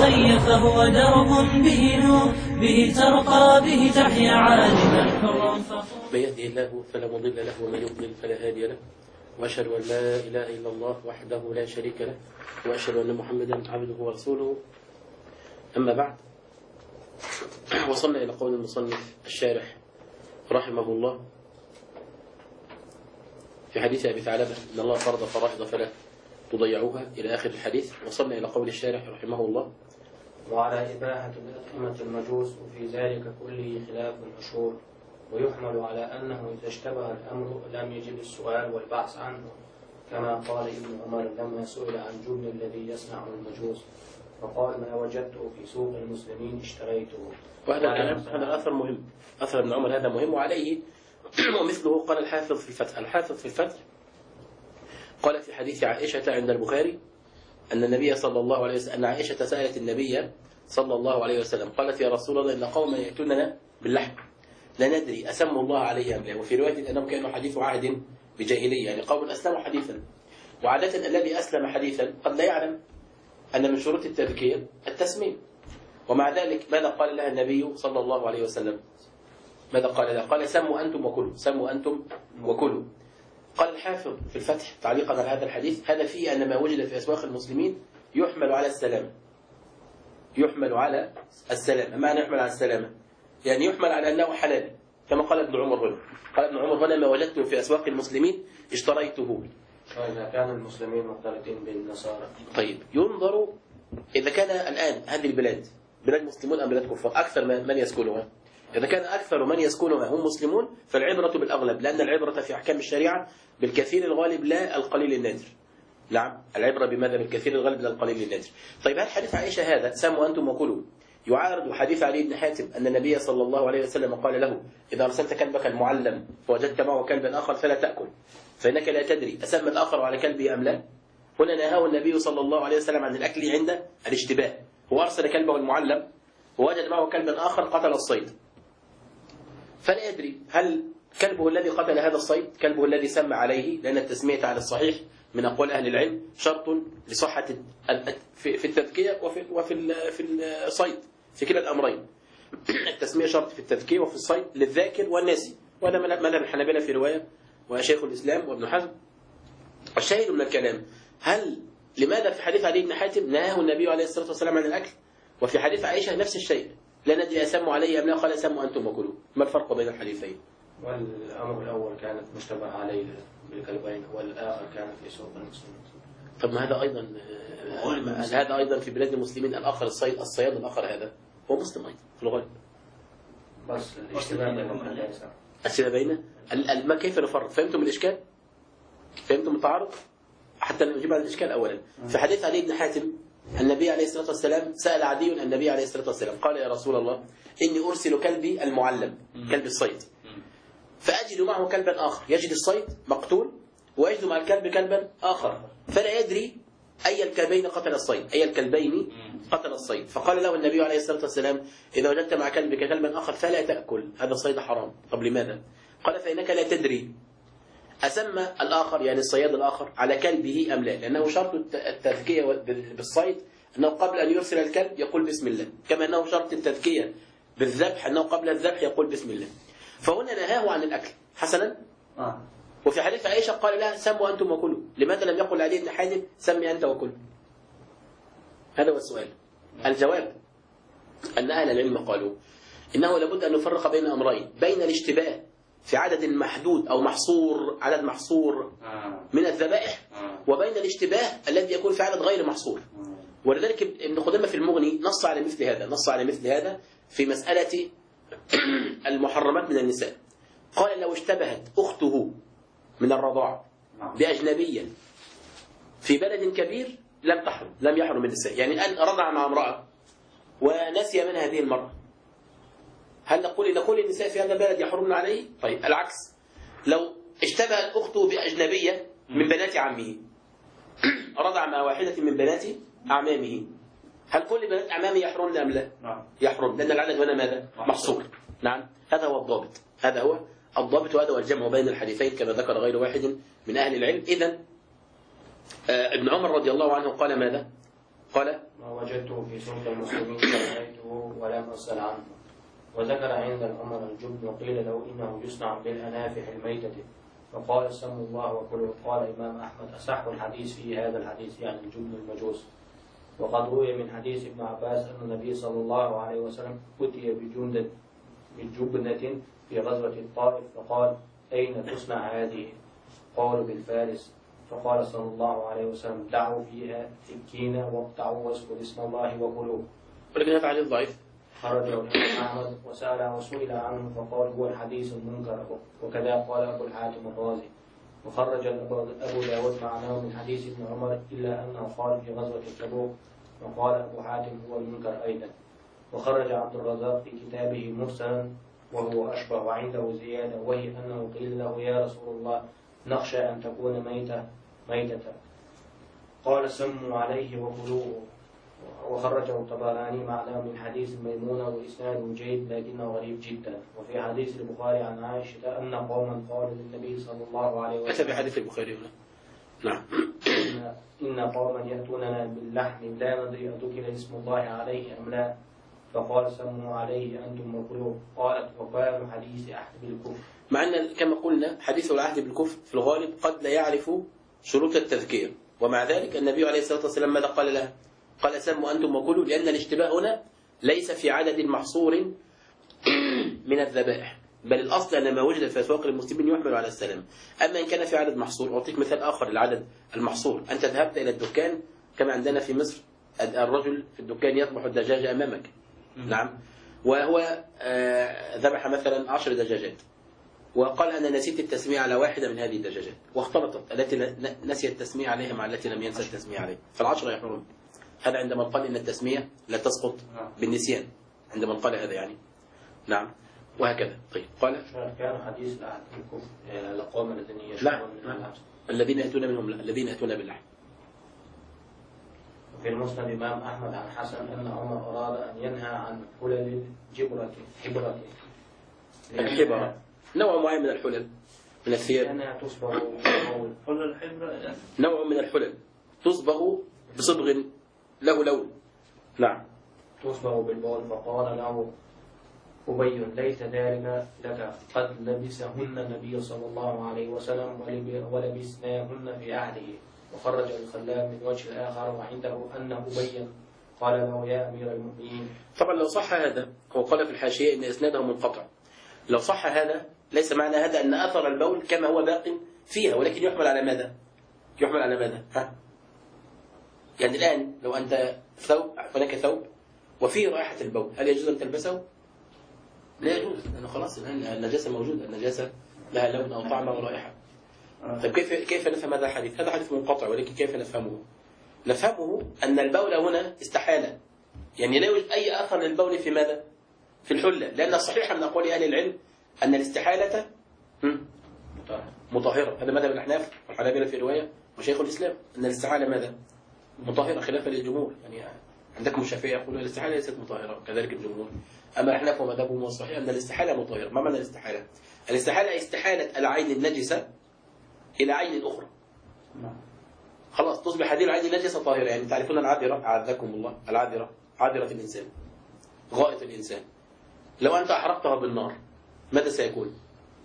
الغي فهو درب به نور، به ترقى به تحيا عالما حرا فخور. من يهده الله فلا مضل له ومن يضلل فلا هادي له، وأشهد أن لا إله إلا الله وحده لا شريك له، وأشهد أن محمدا عبده ورسوله. أما بعد، وصلنا إلى قول المصنف الشارح رحمه الله في حديث أبي ثعلبة إن الله فرض فرائض فلا تضيعوها إلى آخر الحديث. وصلنا إلى قول الشارح رحمه الله: وعلى إباحة الأطعمة المجوز وفي ذلك كله خلاف مشهور، ويحمل على أنه إذا اشتبه الأمر لم يجب السؤال والبحث عنه، كما قال ابن عمر لما سئل عن جبن الذي يصنع المجوز فقال ما وجدته في سوق المسلمين اشتريته. وهذا الأثر مهم، أثر ابن عمر هذا مهم، وعليه ومثله قال الحافظ في الفتح. الحافظ في الفتح قال في حديث عائشة عند البخاري أن النبي صلى الله عليه وسلم، أن عائشة سألت النبي صلى الله عليه وسلم قالت يا رسول الله إن قوما يأتوننا باللحم لا ندري أسموا الله عليه أم لا. وفي رواية أنهم كانوا حديث عهد بجاهلية، يعني قوم أسلموا حديثا، وعادة الذي أسلم حديثا قد لا يعلم أن من شروط التذكير التسميم. ومع ذلك ماذا قال لها النبي صلى الله عليه وسلم؟ ماذا قال لها؟ قال سموا أنتم وكلوا، سموا أنتم وكلوا. قال الحافظ في الفتح تعليقا على هذا الحديث: هذا فيه أن ما وجد في أسواق المسلمين يحمل على السلامة. يحمل على السلامة. معنى يحمل على السلامة يعني يحمل على أنه حلال، كما قال ابن عمر هنا. قال ابن عمر هنا: ما وجدته في أسواق المسلمين اشتريته. وإذا كان المسلمين مختلطين بالنصارى. طيب، ينظر إذا كان الآن هذه البلاد بلاد مسلمون أم بلاد كفار، أكثر من يسكنها. إذا كان أكثر من يسكنها هم مسلمون فالعبرة بالأغلب، لأن العبرة في أحكام الشريعة بالكثير الغالب لا القليل النادر. نعم، العبرة بماذا؟ بالكثير الغالب لا القليل النادر. طيب، هل حديث عائشة هذا سموا أنتم وكلوا يعارض حديث علي بن حاتم أن النبي صلى الله عليه وسلم قال له إذا أرسلت كلبك المعلم فوجدت معه كلبا آخر فلا تأكل فإنك لا تدري أسمى الآخر على كلبه أم لا؟ هنا نهاه النبي صلى الله عليه وسلم عن الأكل عند الاشتباه. هو أرسل كلبه المعلم ووجد معه كلبا آخر قتل الصيد، فلا يدري هل كلبه الذي قتل هذا الصيد كلبه الذي سمى عليه، لأن التسمية على الصحيح من أقوال أهل العلم شرط لصحة في التذكية وفي الصيد، في كلا الأمرين. التسمية شرط في التذكية وفي الصيد للذاكر والناسي، وهذا مذهب الحنابلة في رواية وشيخ الإسلام وابن حزم. الشاهد من الكلام: لماذا في حديث علي بن حاتم نهاه النبي عليه الصلاة والسلام عن الأكل، وفي حديث عائشة نفس الشيء لا ندري أسموا عليه أم لا، قال سموا أنتم وكلوا؟ ما الفرق بين الحديثين؟ والأمر الأول كانت مشتبه عليه بالكلبين، والآخر كان في سوق المسلمين. طب ما هذا أيضا في بلاد المسلمين الآخر الصياد الآخر هذا هو مسلم أيضا في الغالب، بس الاشتباه بينه ما كيف نفرق؟ فهمتم الإشكال؟ فهمتم التعارض؟ حتى نجيب على الإشكال أولا. في حديث علي بن حاتم النبي عليه الصلاة والسلام سأل عدي النبي عليه الصلاة والسلام قال يا رسول الله إني أرسل كلبي المعلم، كلب الصيد، فأجد معه كلبا آخر، يجد الصيد مقتول ويجد مع الكلب كلبا آخر، فلا يدري أي الكلبين قتل الصيد، أي الكلبين قتل الصيد. فقال له النبي عليه الصلاة والسلام إذا وجدت مع كلبك كلبا آخر فلا تأكل، هذا الصيد حرام. طب لماذا؟ قال فإنك لا تدري أسمى الآخر يعني الصياد الآخر على كلبه أم لا، لأنه شرط التذكية بالصيد أنه قبل أن يرسل الكلب يقول بسم الله، كما أنه شرط التذكية بالذبح أنه قبل الذبح يقول بسم الله. فهنا نهاه عن الأكل حسنا. وفي حديث عائشة قال لها سموا أنتم وكلوا. لماذا لم يقل علي بن حاتم سمي أنت وكل؟ هذا هو السؤال. الجواب أن أهل العلم قالوا إنه لابد أن نفرق بين أمرين: بين الاشتباه في عدد محدود أو محصور، عدد محصور من الذبائح، وبين الاشتباه الذي يكون في عدد غير محصور. ولذلك ابن خدامة في المغني نص على مثل هذا في مسألة المحرمات من النساء. قال لو اشتبهت أخته من الرضاعة بأجنبية في بلد كبير لم يحرم من النساء. يعني الآن رضع مع امرأة ونسي من هذه المرأة، هل نقول النساء في هذا البلد يحرمن عليه؟ طيب العكس، لو اشتبهت أخته بأجنبية من بنات عمه، رضع مع واحدة من بنات أعمامه، هل كل بنات أعمامه يحرمن أم لا؟ يحرم، لأن العدد هنا ماذا؟ محصور. نعم، هذا هو الضابط، وهذا هو الجمع بين الحديثين كما ذكر غير واحد من أهل العلم. إذن ابن عمر رضي الله عنه قال ماذا؟ قال ما وجدته في سنة المسلمين رأيته ولم أسأل عنه. وذكر عند العمر الجبن وقيل له إنه يصنع بالأنافح الميتة فقال سموا الله وكلوا. قال الإمام أحمد أصح الحديث في هذا الحديث يعني الجبن المجوس. وقد روي من حديث ابن عباس أن النبي صلى الله عليه وسلم أتي بجبنة في غزوة الطائف فقال أين تصنع هذه؟ قالوا بالفارس. فقال صلى الله عليه وسلم دعوا فيها سكينة واقطعوا واذكروا اسم الله وكلوا. ولكن هذا حديث ضعيف. خرجه الإمام أحمد وسئل عنه فقال هو الحديث المنكر. وكذا قال أبو الحاتم الرازي. وخرج أبو داود معناه من حديث ابن عمر إلا أنه قال في غزوة تبوك وقال أبو حاتم هو المنكر أيضا. وخرج عبد الرزاق في كتابه مرسلا وهو أشبه وعنده زيادة وهي أنه قيل له يا رسول الله نخشى أن تكون ميتة قال سموا عليه وكلوه. وخرجه الطبراني معناه من حديث ميمونة وإسناده جيد لكنه غريب جدا. وفي حديث البخاري عن عائشة أن قوما قالوا للنبي صلى الله عليه وسلم أتى بحديث البخاري هنا. نعم. إن قوما يأتوننا باللحم لا ندري أذكر اسم الله عليه أم لا فقال سموا عليه أنتم وكلوه. قالت وكان حديث عهد بالكفر. مع أن كما قلنا حديث العهد بالكفر في الغالب قد لا يعرف شروط التذكير، ومع ذلك النبي عليه الصلاة والسلام ماذا قال لها؟ قال سموا أنتم وكلوا، لأن الاشتباه هنا ليس في عدد محصور من الذبائح، بل الأصل أن ما وجد في أسواق المسلمين يحمل على السلام. أما إن كان في عدد محصور، أعطيك مثال آخر العدد المحصور. أنت ذهبت إلى الدكان كما عندنا في مصر، الرجل في الدكان يذبح الدجاجة أمامك. نعم. وهو ذبح مثلا 10 دجاجات وقال أنا نسيت التسمية على واحدة من هذه الدجاجات، واختلطت التي نسي التسمية عليها مع التي لم ينسى التسمية عليها، فالعشرة يحرمون. هذا عندما قال إن التسمية لا تسقط بالنسيان، عندما قال هذا يعني. نعم. وهكذا. طيب قال كان حديث العهد بالكفر لقوم الذين يشركون الذين يأتون منهم الذين يأتون باللحم. وفي المسند الإمام أحمد عن حسن أن عمر أراد أن ينهى عن حلل حبرة الحبرة نوع معين من الحلل من الثياب، لأنها تصبغ حلل الحبرة نوع من الحلل تصبغ بصبغ له لون. نعم. تصبغ بالبول. فقال له أبي ليس ذلك لك قد لبسهن النبي صلى الله عليه وسلم ولبسناهن في عهده. وخرج الخلال من وجه الآخر وعنده أنه أبي قال له يا أمير المؤمنين. طبعا لو صح هذا، هو قال في الحاشية إن إسناده منقطع، لو صح هذا ليس معنى هذا أن أثر البول كما هو باق فيها، ولكن يحمل على ماذا؟ يحمل على ماذا؟ يعني الآن لو أنت ثوب، هناك ثوب وفيه رائحة البول، هل يجوز أن تلبسه؟ لا يجوز، لأنه خلاص النجاسة موجودة، النجاسة لها لون أو طعم أو رائحة. طيب كيف نفهم هذا الحديث؟ هذا حديث منقطع، ولكن كيف نفهمه؟ نفهمه أن البول هنا استحالة، يعني لا يوجد أي أثر للبول في ماذا؟ في الحلة، لأن الصحيح من أقوال أهل العلم أن الاستحالة مطهرة. هذا مذهب الأحناف والحنابلة في رواية وشيخ الإسلام أن الاستحالة ماذا؟ مطهرة، خلافا للجمهور. يعني عندكم الشافعي يقول الاستحالة ليست مطهرة، كذلك الجمهور. أما الأحناف ومذهبهم الصحيح أن الاستحالة مطهرة. ما معنى الاستحالة؟ الاستحالة استحالة العين النجسة إلى عين أخرى. خلاص تصبح هذه العين النجسة طاهرة. يعني تعرفون العذرة، أعاذكم الله، العذرة عذرة الإنسان، غائط الإنسان، لو أنت أحرقتها بالنار ماذا سيكون؟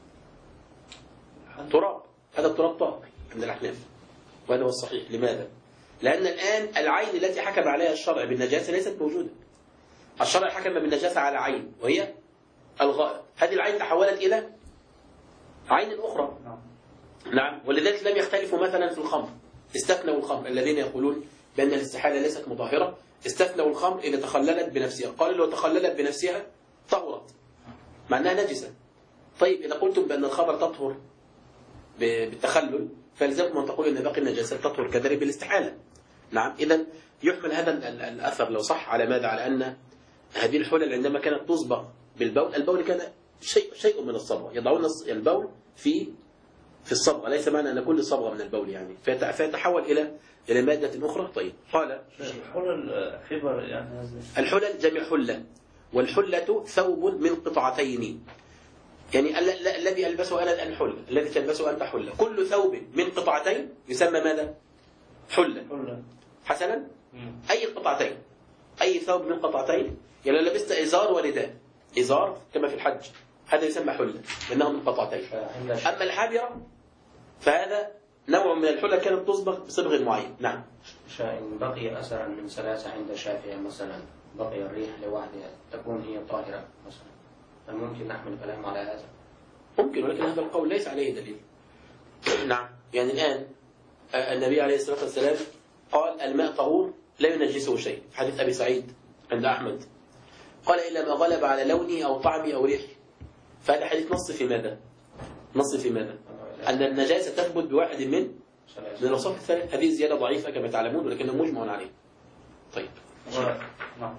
تراب. هذا التراب طاهر عند الأحناف، وهذا هو الصحيح. لماذا؟ لأن الآن العين التي حكم عليها الشرع بالنجاسة ليست موجودة. الشرع حكم بالنجاسة على عين وهي الغائط، هذه العين تحولت إلى عين أخرى. نعم. ولذلك لم يختلفوا مثلا في الخمر، استثنوا الخمر. الذين يقولون بأن الاستحالة ليست مطهرة استثنوا الخمر إذا تخللت بنفسها، قالوا لو تخللت بنفسها طهرت مع أنها نجسة. طيب إذا قلتم بأن الخمر تطهر بالتخلل فلزمكم أن تقول أن باقي النجاسات تطهر كذلك بالاستحالة. نعم. إذن يحمل هذا الأثر لو صح على ماذا؟ على أن هذه الحلل عندما كانت تصبغ بالبول، البول كان شيء من الصبغة، يضعون البول في الصبغة، ليس معنى أن كل صبغة من البول يعني فيتحول إلى مادة أخرى. طيب قال الحلل حبر، يعني الحلل جمع حلة، والحلة ثوب من قطعتين. يعني الذي ألبسه أنا الآن حلة، الذي تلبسه أنت حلة، كل ثوب من قطعتين يسمى ماذا؟ حلة. حسنا. أي قطعتين، أي ثوب من قطعتين. يعني لو لبست إزار ورداء، إزار كما في الحج هذا يسمى حلة لأنه من قطعتين. أما الحابرة فهذا نوع من الحلة كانت تصبغ بصبغ معين. نعم. إن بقي أثرا من سلاسة عند الشافعي مثلا، بقي الريح لوحدها تكون هي طاهرة مثلا، هل ممكن نحمل كلام على هذا؟ ممكن، ولكن هذا القول ليس عليه دليل. نعم. يعني الآن النبي عليه الصلاة والسلام قال الماء طهور لا ينجسه شيء في حديث أبي سعيد عند أحمد، قال إلا ما غلب على لونه أو طعمه أو ريحه. فهذا حديث نص في ماذا؟ نص في ماذا؟ أن النجاسة تثبت بواحد من الأوصاف الثلاث. هذه زيادة ضعيفة كما تعلمون ولكنه مجمع عليه. طيب. نعم.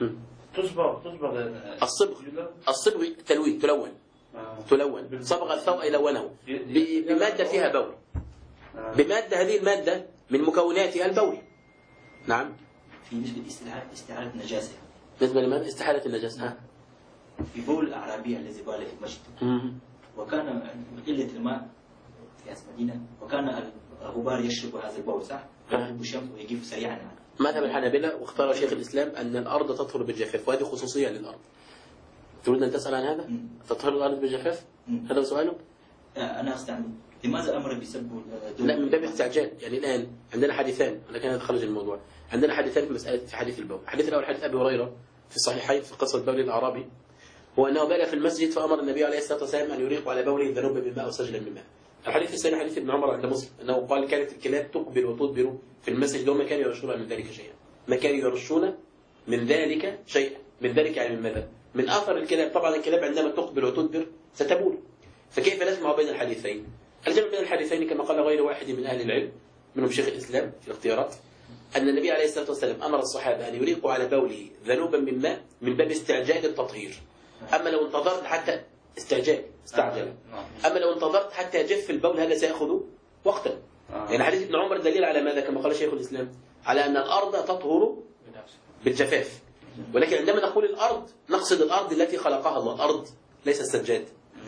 تصبغ الصبغ تلوين، تلون صبغ الثوب أي لونه بمادة فيها بول، بمادة هذه المادة من مكوناتها البول. نعم. في نسبة استحالة النجاسة. بالنسبة لمن استحالة النجاسة؟ في بول الأعرابي الذي بال في المسجد، وكان من قلة الماء في المدينة، وكان الغبار يشرب هذا البول صح؟ يغرب الشمس ويجيب سريعا يعني. مذهب الحنابلة واختار شيخ الإسلام أن الأرض تطهر بالجفاف، وهذه خصوصية للأرض. تريد أن تسأل عن هذا؟ تطهر الأرض بالجفاف؟ هذا هو سؤالك؟ أنا أستعمل لماذا أمر بسب لا، من باب استعجال. يعني الآن عندنا حديثان، ولكن هذا خرج الموضوع. عندنا حديثان في مسألة في حديث البول. الحديث الأول حديث أبي هريرة في الصحيحين في قصة بول الأعرابي، هو أنه بال في المسجد فأمر النبي عليه الصلاة والسلام أن يريق على بوله ذنوبا من ماء أو سجلا من ماء. الحديث الثاني حديث ابن عمر عند مسلم أنه قال كانت الكلاب تقبل وتدبر في المسجد وما كانوا يرشون من ذلك شيئا. ما كانوا يرشون من ذلك شيئا، من ذلك يعني من ماذا؟ من أثر الكلاب. طبعا الكلاب عندما تقبل وتدبر ستبول. فكيف نجمع بين الحديثين؟ الجمع بين الحديثين كما قال غير واحد من أهل العلم منهم شيخ الإسلام في الاختيارات، أن النبي عليه الصلاة والسلام أمر الصحابة أن يريقوا على بوله ذنوبا من ماء من باب استعجال التطهير. أما لو انتظرت حتى استعجل. أما لو انتظرت حتى يجف البول هذا سيأخذ وقتا. يعني حديث ابن عمر دليل على ماذا كما قال شيخ الإسلام؟ على أن الأرض تطهر بالجفاف. ولكن عندما نقول الأرض نقصد الأرض التي خلقها الله، الأرض ليس السجاد.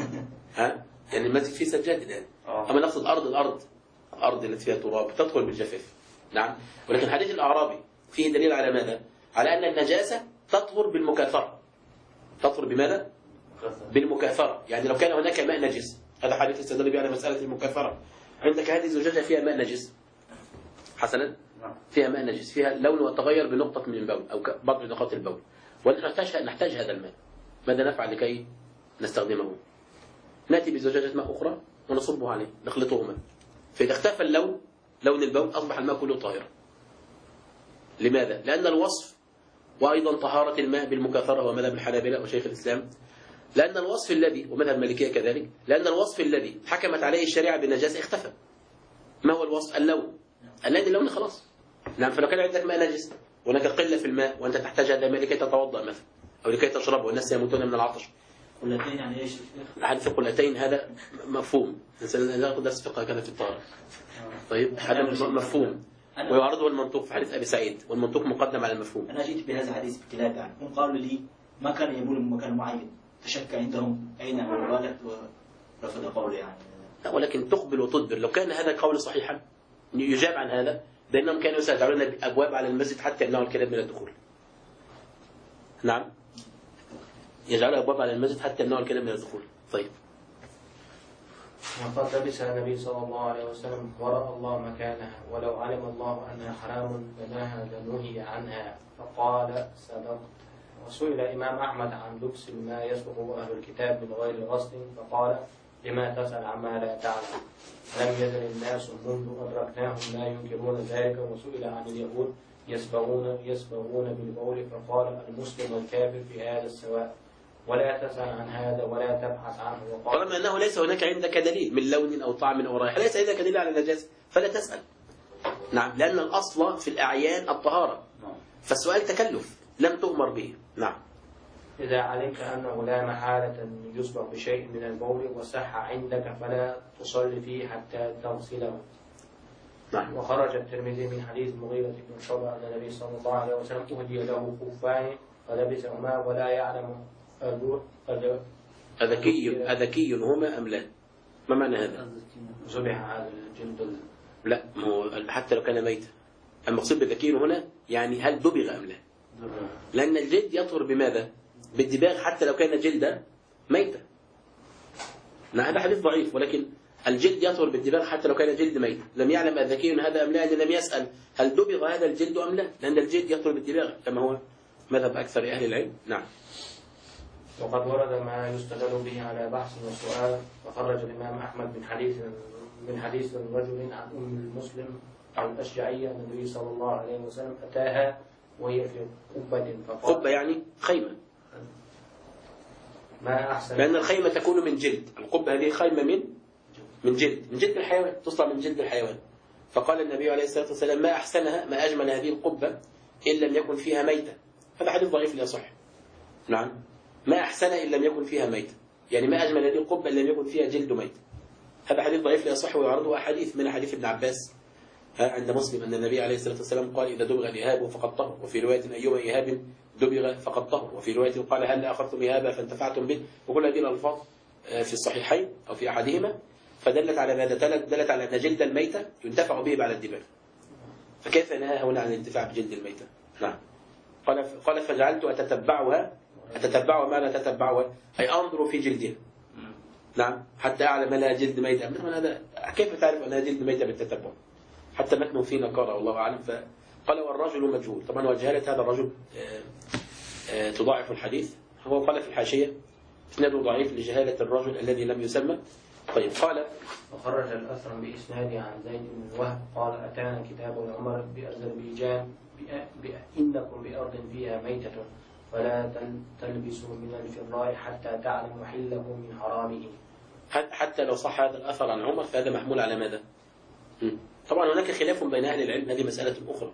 يعني المسجد فيه سجاد الآن. أما نقصد الأرض التي فيها تراب تدخل بالجفاف. نعم. ولكن حديث الأعرابي فيه دليل على ماذا؟ على أن النجاسة تطهر بالمكاثرة. تطهر بماذا؟ بالمكاثرة. يعني لو كان هناك ماء نجس، هذا حديث استدل به على مسألة المكاثرة. عندك هذه الزجاجة فيها ماء نجس حسنا، فيها ماء نجس، فيها لون وتغير بنقطة من البول أو بعض نقاط البول، ونحتاج هذا الماء. ماذا نفعل لكي نستخدمه؟ نأتي بزجاجة ماء أخرى ونصبه عليه، نخلطهما، فإذا اختفى لون البول أصبح الماء كله طاهرا. لماذا؟ لأن الوصف وأيضا طهارة الماء بالمكاثرة هو مذهب الحنابلة وشيخ الإسلام، لأن الوصف الذي ومذهب المالكية كذلك، لأن الوصف الذي حكمت عليه الشريعة بالنجاسة اختفى. ما هو الوصف؟ اللون. اللون خلاص. نعم. فلو كان عندك ماء نجس وهناك قلة في الماء وأنت تحتاج هذا الماء لكي تتوضأ مثلا أو لكي تشربه والناس يموتون من العطش. قلتين يعني ايش؟ حديث قلتين هذا مفهوم. ناخذ درس فقه كذا في الطهارة. طيب هذا مفهوم ويعرضه المنطوق في حديث أبي سعيد، والمنطوق مقدم على المفهوم. أنا جئت بهذا الحديث اختلاف يعني، هم قالوا لي ما كان يبول من مكان معين، تشك عندهم أين المبالغ ورفض قوله يعني. ولكن تقبل وتدبر، لو كان هذا القول صحيحا يجاب عن هذا، لأنهم كانوا يجعلون أبواب على المسجد حتى يمنعوا الكلاب من الدخول. نعم. يجعلوا أبواب على المسجد حتى يمنعوا الكلاب من الدخول. طيب. وقد لبسها النبي صلى الله عليه وسلم ورأى الله مكانها، ولو علم الله أنها حرام لنهى لنهي عنها، فقال صدقت. وسئل الإمام أحمد عن لبس ما يسبق أهل الكتاب من غير غسل، فقال لما تسأل عما لا تعلم، لم يزل الناس منذ أدركناهم لا ينكرون ذلك. وسئل عن اليهود يسبغون بالبول، فقال المسلم والكافر في هذا السواء، ولا تسأل عن هذا ولا تبحث عنه. وقال طالما أنه ليس هناك عندك دليل من لون أو طعم أو رائحة، ليس عندك دليل على النجاسة فلا تسأل. نعم. لأن الأصل في الأعيان الطهارة، فالسؤال تكلف لم تؤمر به. نعم. إذا علمت أنه لا محالة يصبح بشيء من البول وصح عندك فلا تصلي فيه حتى تغسله. نعم. وخرج الترمذي من حديث المغيرة بن شعبة أن النبي صلى الله عليه وسلم أهدي له خفان فلبسهما ولا يعلم أذكي هما أم لا؟ ما معنى هذا؟ ذبح على الجلد لا، حتى لو كان ميتا المقصود بالذكي هنا يعني هل دبغ أم لا؟ لأن الجلد يطهر بماذا؟ بالدباغ حتى لو كان جلد ميتا. هذا حديث ضعيف، ولكن الجلد يطهر بالدباغ حتى لو كان جلد ميت. لم يعلم الذكي هذا أم لا، يعني لم يسأل هل دبغ هذا الجلد أم لا، لأن الجلد يطهر بالدباغ كما هو مذهب أكثر أهل العلم. نعم. وقد ورد ما يستدل به على بحث وسؤال. وخرج الإمام أحمد من حديث رجل عن أم المسلم الأشجعية النبي صلى الله عليه وسلم أتاها وهي في قبة فقال قبة يعني خيمة، ما أحسن، لأن الخيمة تكون من جلد. القبة هذه خيمة من جلد الحيوان، تصنع من جلد الحيوان. فقال النبي عليه الصلاة والسلام ما أحسنها، ما أجمل هذه القبة إن لم يكن فيها ميتة. هذا حديث ضعيف لا يصح. نعم، ما أحسنها إن لم يكن فيها ميتة، يعني ما أجمل هذه القبة إن لم يكن فيها جلد ميت. هذا حديث ضعيف لا يصح، ويعرضه أحاديث من حديث ابن عباس عند مسلم أن النبي عليه الصلاة والسلام قال إذا دبغ الإهاب فقد طهر، وفي رواية أيما إهاب دبغ فقد طهر، وفي رواية قال هل أخذتم إهابا فانتفعتم به. وكل هذه الألفاظ في الصحيحين أو في أحدهما، فدلت على ماذا؟ دلت على أن جلد الميتة ينتفع به بعد الدباغ. فكيف نهى هنا عن الانتفاع بجلد الميتة؟ نعم. قال فجعلت أتتبعها ما لا تتبعها، أي أنظر في جلدها. نعم، حتى أعلم لها جلد ميتة. هذا كيف تعرف أنها جلد ميتة بالتتبع؟ حتى متنه في نكارة والله أعلم. فقال والرجل مجهول. طبعا وجهالة هذا الرجل تضاعف الحديث. هو قال في الحاشية إسناده ضعيف لجهالة الرجل الذي لم يسمى. طيب قال وخرج الأثر بإسناده عن زيد بن وهب قال أتانا كتاب عمر بأذربيجان إنكم بأرض فيها ميتة فلا تلبسوا من الفراء حتى تعلموا حله من حرامه. حتى لو صح هذا الأثر عن عمر فهذا محمول على ماذا؟ طبعا هناك خلاف بين أهل العلم، هذه مسألة أخرى.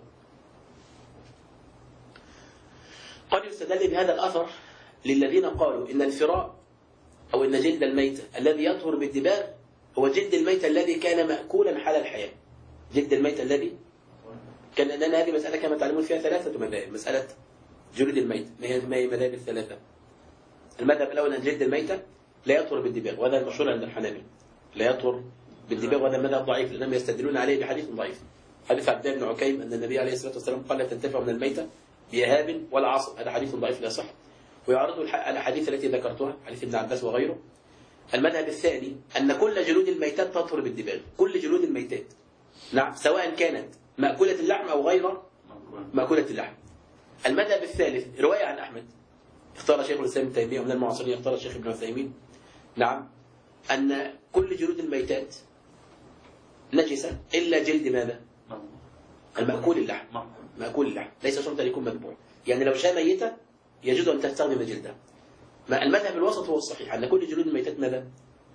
قد يستدل بهذا الأثر للذين قالوا إن الفراء أو إن جلد الميتة الذي يطهر بالدباغ هو جلد الميتة الذي كان مأكولا حال الحياة. جلد الميتة الذي كان، لأن هذه مسألة كما تعلمون فيها ثلاثة مذاهب. مسألة جلود الميتة ما هي المذاهب الثلاثة؟ المذهب الأول أن جلد الميتة لا يطهر بالدباغ، وهذا المشهور عند الحنابلة، لا يطهر بالدباغ، وهذا مذهب ضعيف لأنهم يستدلون عليه بحديث ضعيف. حديث عبد الله بن عكيم أن النبي عليه الصلاة والسلام قال لا تنتفع من الميتة بإهاب ولا عصر. هذا حديث ضعيف لا يصح، ويعرض الأحاديث التي ذكرتها حديث ابن عباس وغيره. المذهب الثاني أن كل جلود الميتات تطهر بالدباغ، كل جلود الميتات، نعم، سواء كانت مأكولة اللحم أو غير مأكولة اللحم. المذهب الثالث رواية عن أحمد اختار شيخ الإسلام ابن تيمية، ومن المعاصرين اختار الشيخ ابن عثيمين، نعم، أن كل جلود الميتات نجسة إلا جلد ماذا؟ المأكول اللحم. مأكول اللحم ليس شرطا يكون مذبوح، يعني لو شاء ميتة يجوز أن تستخدم جلدها. المذهب الوسط هو الصحيح أن كل جلود الميتات ماذا؟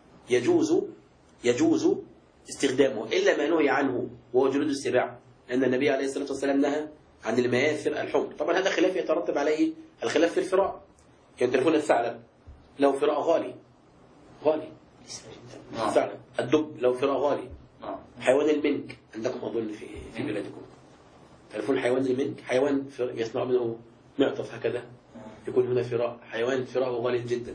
يجوز استخدامه إلا ما نهي عنه وهو جلود السباع، لأن النبي عليه الصلاة والسلام نهى عن المياثر الحمر. طبعا هذا خلاف يترتب عليه الخلاف في الفراء. يعني تلفون الثعلب له فراء غالي الثعلب. الدب له فراء غالي. حيوان المنك عندكم أظن في بلادكم تلفون حيوان المنك، حيوان يصنع منه معطف هكذا، يكون هنا فراء، حيوان فراء غالي جدا.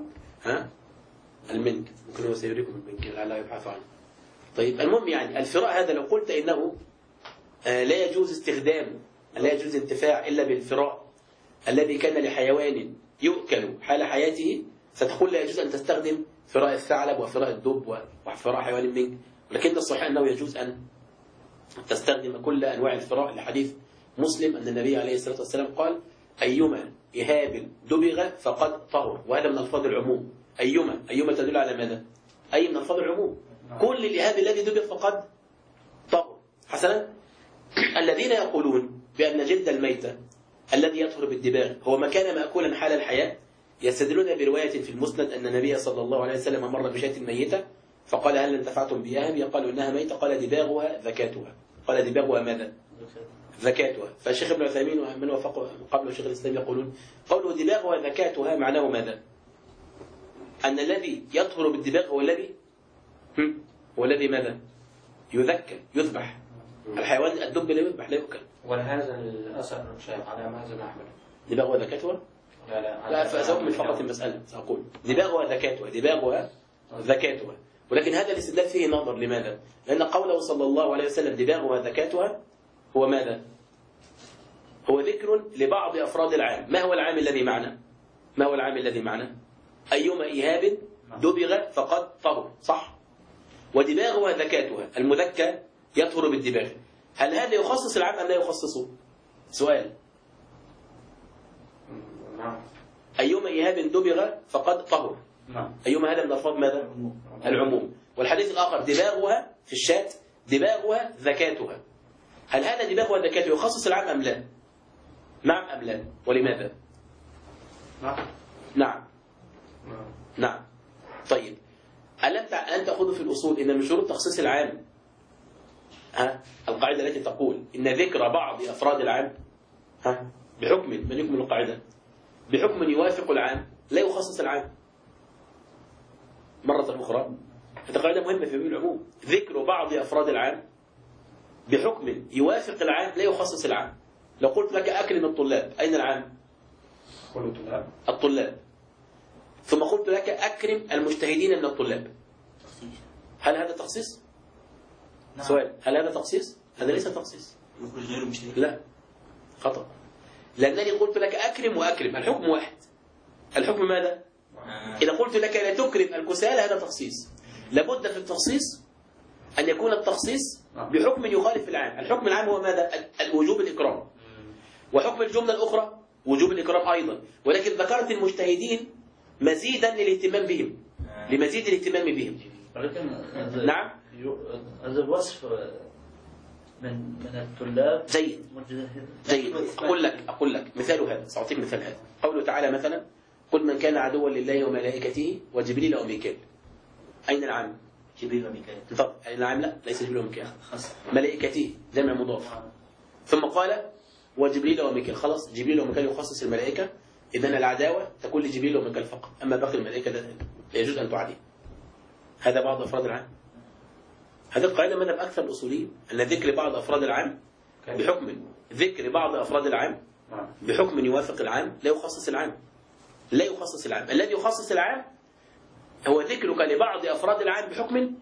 المنك ممكن هو سيريكم المنك لعله يبحث عنه. طيب المهم يعني الفراء هذا لو قلت إنه لا يجوز استخدام، لا يجوز انتفاع إلا بالفراء الذي كان لحيوان يؤكل حال حياته، ستقول لا يجوز أن تستخدم فراء الثعلب وفراء الدب وفراء حيوان المنك. ولكن الصحيح أنه يجوز أن تستخدم كل أنواع الفراء لحديث مسلم أن النبي عليه الصلاة والسلام قال أيما إهاب دبغ فقد طهر، وهذا من ألفاظ العموم. أيما تدل على ماذا؟ أي من ألفاظ العموم، كل الإهاب الذي دبغ فقد طهر. حسنا، الذين يقولون بأن جلد الميتة الذي يطهر بالدباغ هو ما كان مأكولا حال الحياة يستدلون برواية في المسند أن النبي صلى الله عليه وسلم مر بشاة ميتة فقال هل انتفعتم بها؟ قالوا إنها ميتة، قال دباغها ذكاتها. قال دباغها ماذا؟ ذكاتها. فالشيخ ابن عثيمين ومن وافقه قبل الشيخ الإسلام يقولون قوله دباغها ذكاتها معناه ماذا؟ أن الذي يطهر بالدباغ هو الذي ماذا؟ يذكى يذبح. الحيوان الدب لا يذبح لا يؤكل. ولهذا الأثر شيخ على ماذا نحمل؟ دباغها ذكاتها؟ لا فأزود من فقط المسألة سأقول دباغها ذكاتها. ولكن هذا الاستدلال فيه نظر. لماذا؟ لأن قوله صلى الله عليه وسلم دباغها ذكاتها هو ماذا؟ هو ذكر لبعض أفراد العام. ما هو العام الذي معنا؟ ما هو العام الذي معنا؟ أيما إيهاب دبغ فقد طهر، صح؟ ودباغها ذكاتها، المذكى يطهر بالدباغ. هل هذا يخصص العام أم لا يخصصه؟ سؤال. نعم. أيما إيهاب دبغ فقد طهر. نعم. أيما هذا من ألفاظ ماذا؟ العموم. والحديث الآخر دباغها في الشاة دباغها ذكاتها. هل هذا دباغها ذكاتها يخصص العام أم لا؟ نعم أم لا؟ ولماذا؟ نعم. نعم. نعم. طيب ألم تأخذوا في الأصول إن من شروط تخصيص العام القاعدة التي تقول إن ذكر بعض أفراد العام بحكم من يكمل القاعدة بحكم يوافق العام لا يخصص العام. مرة أخرى هذه قاعدة مهمة في العموم. ذكر بعض أفراد العام بحكم يوافق العام لا يخصص العام. لو قلت لك أكرم الطلاب، أين العام؟ الطلاب. ثم قلت لك أكرم المجتهدين من الطلاب، هل هذا تخصيص؟ نعم. سؤال، هل هذا تخصيص؟ هذا ليس تخصيص. يخرج غير المجتهد. لا، خطأ. لأنني قلت لك أكرم وأكرم، الحكم واحد. الحكم ماذا؟ إذا قلت لك لا تكرم الكسالى هذا تخصيص. لابد في التخصيص أن يكون التخصيص بحكم يخالف العام. الحكم العام هو ماذا؟ وجوب الإكرام. وحكم الجملة الأخرى وجوب الإكرام أيضا، ولكن ذكرت المجتهدين مزيدا للاهتمام بهم، لمزيد الاهتمام بهم. ولكن نعم. هذا الوصف من الطلاب جيد. جيد. أقول لك مثال هذا، سأعطيك مثال هذا. قوله تعالى مثلا: قل من كان عدوا لله وملائكته وجبريل وميكائيل. أين العام؟ جبريل وميكائيل. طب أين العام؟ لا، ليس جبريل وميكائيل، ملائكته جمع مضاف. ثم قال وجبريل وميكائيل، خلاص جبريل وميكائيل يخصص الملائكة، إذن العداوة تكون لجبريل وميكائيل فقط، أما باقي الملائكة لا يجوز أن تعادي. هذا بعض أفراد العام. هذه القاعدة مذهب أكثر الأصوليين، أن ذكر بعض أفراد العام بحكم ذكر بعض أفراد العام بحكم يوافق العام لا يخصص العام. لا يخصص العام. الذي يخصص العام هو ذكرك لبعض أفراد العام بحكم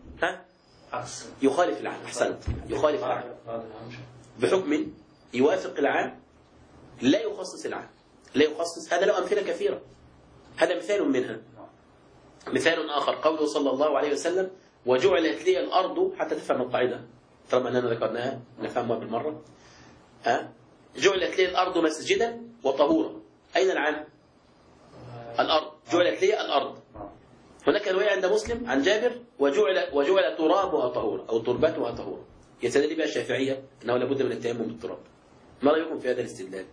يخالف العام. أحسنت، يخالف العام بحكم يوافق العام لا يخصص العام. لا يخصص. هذا له أمثلة كثيرة، هذا مثال منها. مثال آخر قوله صلى الله عليه وسلم: وجعلت لي الأرض، حتى تفهم القاعدة طالما أننا ذكرناها نفهمها بالمرة. جعلت لي الأرض مسجدا وطهورا. أين العام؟ الأرض. جعلت لي الأرض. هناك رواية عند مسلم عن جابر: وجعل ترابها طهورا أو تربتها طهورا. يستدل بها الشافعية أنه لابد من التيمم بالتراب. ما رأيكم في هذا الاستدلال؟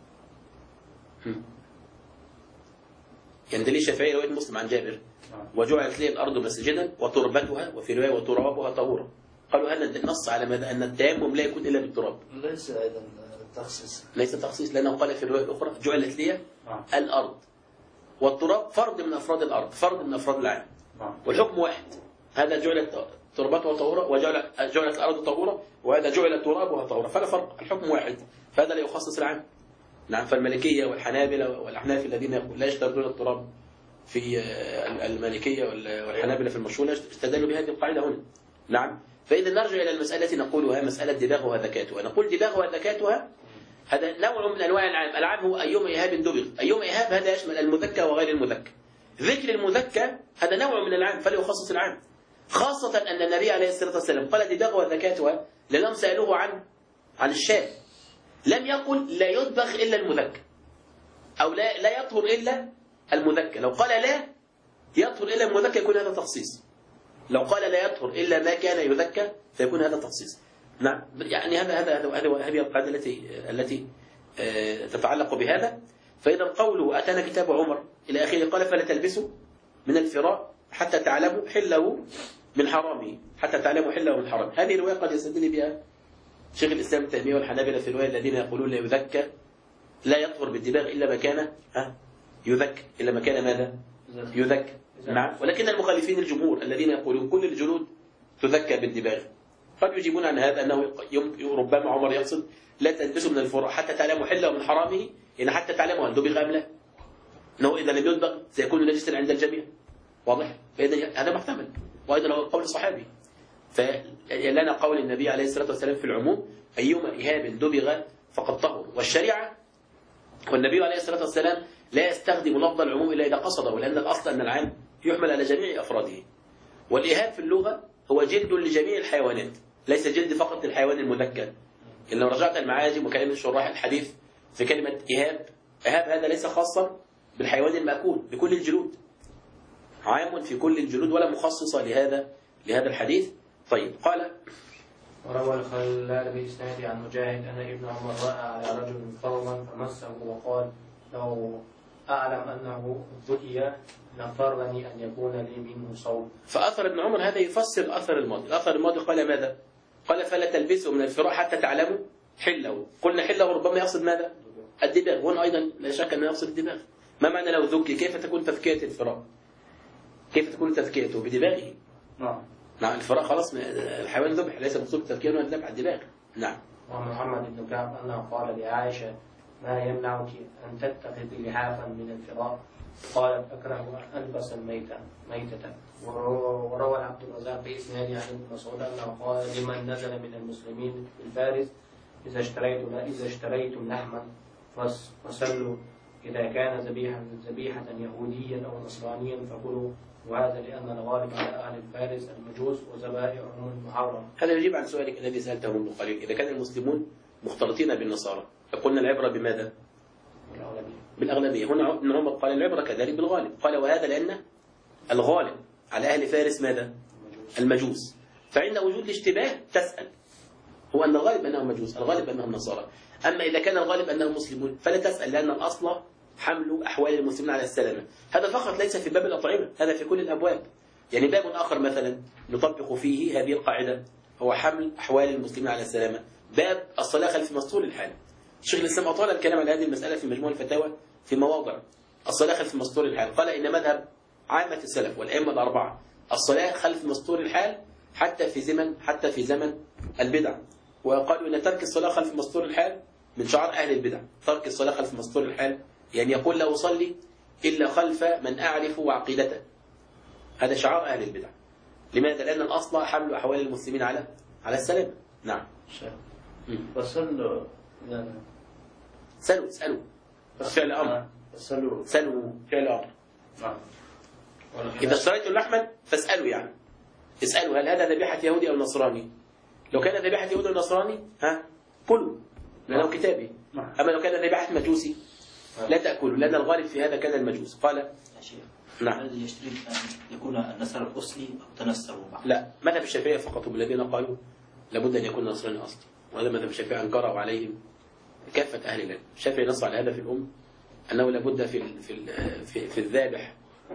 يندل الشافعية رواية مسلم عن جابر: وجعلت لي الأرض مسجدا وتربتها، وفي رواية وترابها طهورا. قالوا هذا النص على ماذا؟ أن التيمم لا يكون إلا بالتراب. ليس أيضا تخصيص. ليس تخصيص، لأنه قال في الرواية الأخرى: جعلت لي الأرض. والتراب فرد من أفراد الأرض، فرد من أفراد العام، والحكم واحد. هذا جعلت تربتها طهورا، وجعلت الأرض طهورا، وهذا جعل ترابها طهورا، فلا فرق، الحكم واحد، فهذا لا يخصص العام. نعم. فالمالكية والحنابلة والأحناف الذين لا يشترطون التراب في المالكية والحنابلة في المشهور استدلوا بهذه القاعدة هنا. نعم. فإذا نرجع إلى المسألة نقولها مسألة دباغها ذكاتها. نقول دباغها ذكاتها هذا نوع من أنواع العام. العام هو أيما إيهاب دبغ. أيما إيهاب هذا يشمل المذكى وغير المذكى. ذكر المذكى هذا نوع من العام فلا يخصص العام، خاصة أن النبي عليه الصلاة والسلام قال دباغها ذكاتها لأنهم سألوه عن الشاة، لم يقل لا يدبغ إلا المذكى أو لا يطهر إلا المذكى. لو قال لا يطهر إلا المذكى يكون هذا تخصيص. لو قال لا يطهر إلا ما كان يذكى فيكون هذا تخصيص. نعم. يعني هذه القاعدة التي تتعلق بهذا. فإذا قوله أتانا كتاب عمر إلى آخره قال: فلا تلبسوا من الفراء حتى تعلموا حله من حرامه، حتى تعلموا حله من حرامه. هذه الرواية قد يستدل بها شيخ الإسلام ابن تيمية والحنابلة في الرواية الذين يقولون لا يذكى، لا يطهر بالدباغ إلا ما كان يذكى، إلا ما كان ماذا؟ يذكى. نعم. ولكن المخالفين الجمهور الذين يقولون كل الجلود تذكى بالدباغ قد يجيبون عن هذا أنه ربما عمر يقصد لا تلبسوا من الفراء حتى تعلموا حله من حرامه، إن حتى تعلموا هل دبغ أم لا، أنه إذا لم يدبغ سيكون نجسا عند الجميع. واضح؟ فإذا هذا محتمل، وأيضا هو قول الصحابي. فلنا قول النبي عليه الصلاة والسلام في العموم: أيما إهاب دبغ فقد طهر. والشريعة والنبي عليه الصلاة والسلام لا يستخدم لفظ العموم إلا إذا قصده، لأن الأصل أن العام يحمل على جميع أفراده. والإهاب في اللغة هو جلد لجميع الحيوانات، ليس جلد فقط للحيوان المذكر. إن لو رجعت المعاجم وكلام شراح الحديث في كلمة إهاب، إهاب هذا ليس خاصا بالحيوان المأكول، بكل الجلود، عام في كل الجلود ولا مخصصة لهذا الحديث. طيب قال: وروى الخلال بإسناد عن مجاهد أن ابن عمر رأى على رجل ثوبا فمسه وقال: لو أعلم أنه ذكي لفرني أن يكون لي منه صوب. فأثر ابن عمر هذا يفسر الأثر الماضي. الأثر الماضي قال ماذا؟ قال: فلا تلبسوا من الفراء حتى تعلموا حله. قلنا حله ربما يقصد ماذا؟ الدباغ. هنا أيضا لا شك أنه يقصد الدباغ. ما معنى لو ذكي؟ كيف تكون تذكية الفراء؟ كيف تكون تذكيته؟ بدباغه. نعم الفراء خلاص الحيوان ذبح، ليس مقصود تذكيته ولا الذبح، الدباغ. نعم. ومحمد بن كعب أنه قال لعائشة: ما يمنعك أن تتخذي لحافا من الفراء؟ قالت: أكره أن ألبس ميتة. وروى عبد الرزاق في إسناد عن ابن مسعود أنه قال: لمن نزل من المسلمين في الفارس: إذا اشتريتم لحما فسلوا، إذا كان ذبيحة يهوديا أو نصرانيا فكلوا، وهذا لأن الغالب على أهل الفارس المجوس وذبائحهم المحرم. هذا يجيب عن سؤالك الذي سألته منذ قليل: إذا كان المسلمون مختلطين بالنصارى فقلنا العبرة بماذا؟ بالأغلبية. هنا ابن عمر قال العبرة كذلك بالغالب. قال: وهذا لأن الغالب على أهل فارس ماذا؟ المجوس. فعند وجود الاشتباه تسأل. هو أن الغالب أنهم مجوس، الغالب أنهم نصارى. أما إذا كان الغالب أنهم مسلمون فلا تسأل، لأن الأصل حمل أحوال المسلمين على السلامة. هذا فقط ليس في باب الأطعمة، هذا في كل الأبواب. يعني باب آخر مثلا نطبق فيه هذه القاعدة هو حمل أحوال المسلمين على السلامة، باب الصلاة خلف مستور الحال. شيخ الإسلام أطال الكلام على هذه المسألة في مجموع الفتاوى في مواضع. الصلاة خلف مستور الحال، قال: إن مذهب عامة السلف والأئمة الأربعة الصلاة خلف مستور الحال حتى في زمن البدع. وقالوا إن ترك الصلاة خلف مستور الحال من شعار أهل البدع. ترك الصلاة خلف مستور الحال يعني يقول: لا أصلي إلا خلف من أعرف وعقيدته. هذا شعار أهل البدع. لماذا؟ لأن الأصل حمل أحوال المسلمين على السلام. نعم. فصلوا يعني سلوا فعل أمر. سلوا فعل أمر. نعم. إذا اشتريتم لحما فاسألوا، يعني اسألوا هل هذا ذبيحة يهودي أو نصراني. لو كان ذبيحة يهودي أو نصراني كلوا لأنه كتابي. أما لو كان ذبيحة مجوسي لا تأكلوا، لأن الغالب في هذا كان المجوس. قال: يا شيخ نعم. الذي يشترط أن يكون النصر الأصلي أو تنصروا بعض؟ لا، مذهب الشافعية فقط هم الذين قالوا لابد أن يكون نصراني أصلي، وهذا مذهب الشافعية أنكره عليهم كافة أهل العلم. الشافعي نص على هذا في الأم أنه لابد في الذابح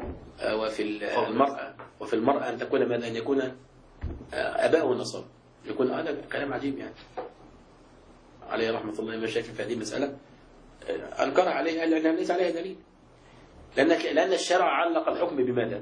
وفي المرأة أن تكون ماذا؟ أن يكون أباؤه نصارى. يكون هذا كلام عجيب يعني. عليه رحمة الله ما شايف في هذه المسألة أنكر عليه لأنها ليس عليها دليل، لأن الشرع علق الحكم بماذا؟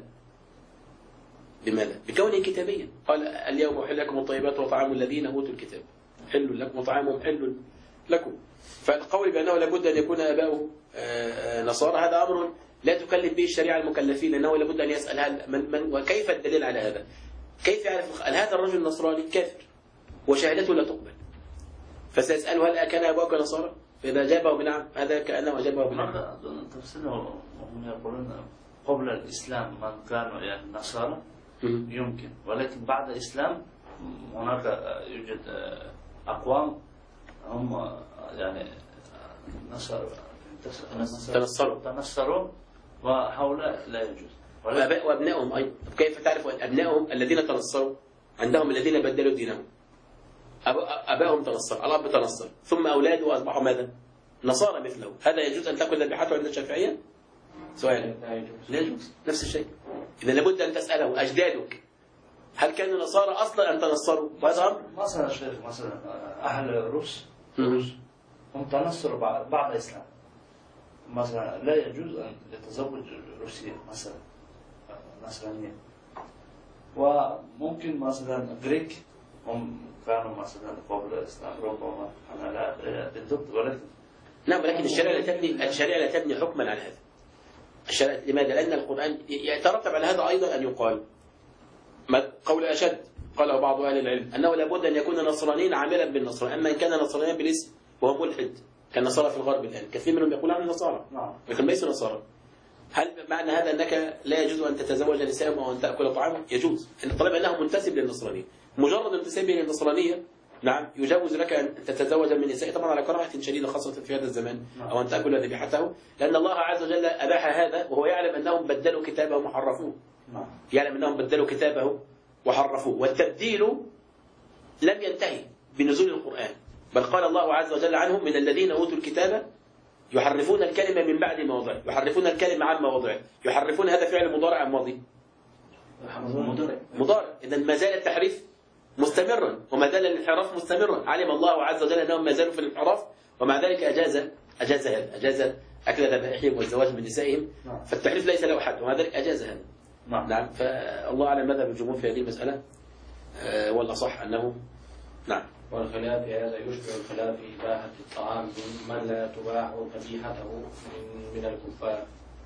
بكونه كتابيا. قال: اليوم أحل لكم الطيبات وطعام الذين أوتوا الكتاب حل لكم وطعامهم حل لكم. فالقول بأنه لابد أن يكون آباؤه نصارى هذا أمر لا تكلف به الشريعة المكلفين، لأنه لابد أن يسأل هل من وكيف الدليل على هذا؟ كيف يعرف هل هذا الرجل نصراني كافر وشهادته لا تقبل؟ فسيسأله: هل كان أبوك نصارى؟ فإذا أجابه بنعم هذا كأنه أجابه بنعم. هذا أظن تفسيره هم يقولون قبل الإسلام من كانوا يعني نصارى يمكن، ولكن بعد الإسلام هناك يوجد أقوام هم يعني تنصروا وهؤلاء لا يجوز. وأبنائهم أيضا. كيف تعرف أن أبنائهم الذين تنصروا عندهم الذين بدلوا دينهم؟ أبائهم تنصر، الأب تنصر، ثم أولاده أصبحوا ماذا؟ نصارى مثله. هذا يجوز أن تأكل ذبيحته عند الشافعية؟ سؤال. لا يجوز. نفس الشيء. إذا لابد أن تسأله: أجدادك هل كانوا نصارى أصلا أن تنصروا؟ وهذا أمر. مثلا شيخ مثلا أهل الروس هم تنصروا بعد الإسلام. مثلا لا يجوز أن يتزوج روسيا مثلا نصرانية. وممكن مثلا غريك هم كانوا مثلا قبل الإسلام ربما أنا لا بالضبط، ولكن نعم، ولكن الشريعة لا تبني حكما على هذا. الشريعة لماذا؟ لأن القرآن يترتب على هذا أيضا أن يقال قول أشد قاله بعض أهل العلم أنه لابد أن يكون نصرانيا عاملا بالنصرانية، أما إن كان نصرانيا بالاسم وهو ملحد كالنصارى في الغرب الآن، كثير منهم يقول عن النصارى لكن ليسوا نصارى. هل معنى هذا أنك لا يجوز أن تتزوج نساء أو أن تأكل طعامهم؟ يجوز، طالما أنه منتسب للنصرانية. مجرد انتسابه للنصرانية نعم يجوز لك أن تتزوج من نساء، طبعا على كراهة شديدة خاصة في هذا الزمان، أو أن تأكل ذبيحته، لأن الله عز وجل أباح هذا وهو يعلم أنهم بدلوا كتابه وحرفوه. يعلم أنهم بدلوا كتابه وحرفوه، والتبديل لم ينتهي بنزول القرآن، بل قال الله عز وجل عنهم من الذين أوتوا الكتاب يحرفون الكلمة من بعد مواضعه، يحرفون الكلمة عن مواضعه. يحرفون هذا فعل مضارع أم ماضي؟ مضارع. إذا ما زال التحريف مستمرا وما زال الانحراف مستمرا. علم الله عز وجل أنهم ما زالوا في الانحراف، ومع ذلك أجاز هذا، أجاز أكل ذبائحهم والزواج من نسائهم. فالتحريف ليس له حد، ومع ذلك أجاز هذا. نعم. فالله أعلم ماذا بالجمهور في هذه المسألة، والأصح أنه نعم. والخلاف هذا يشبه الخلاف في إباحة الطعام من لا تباح ذبيحته من الكفار،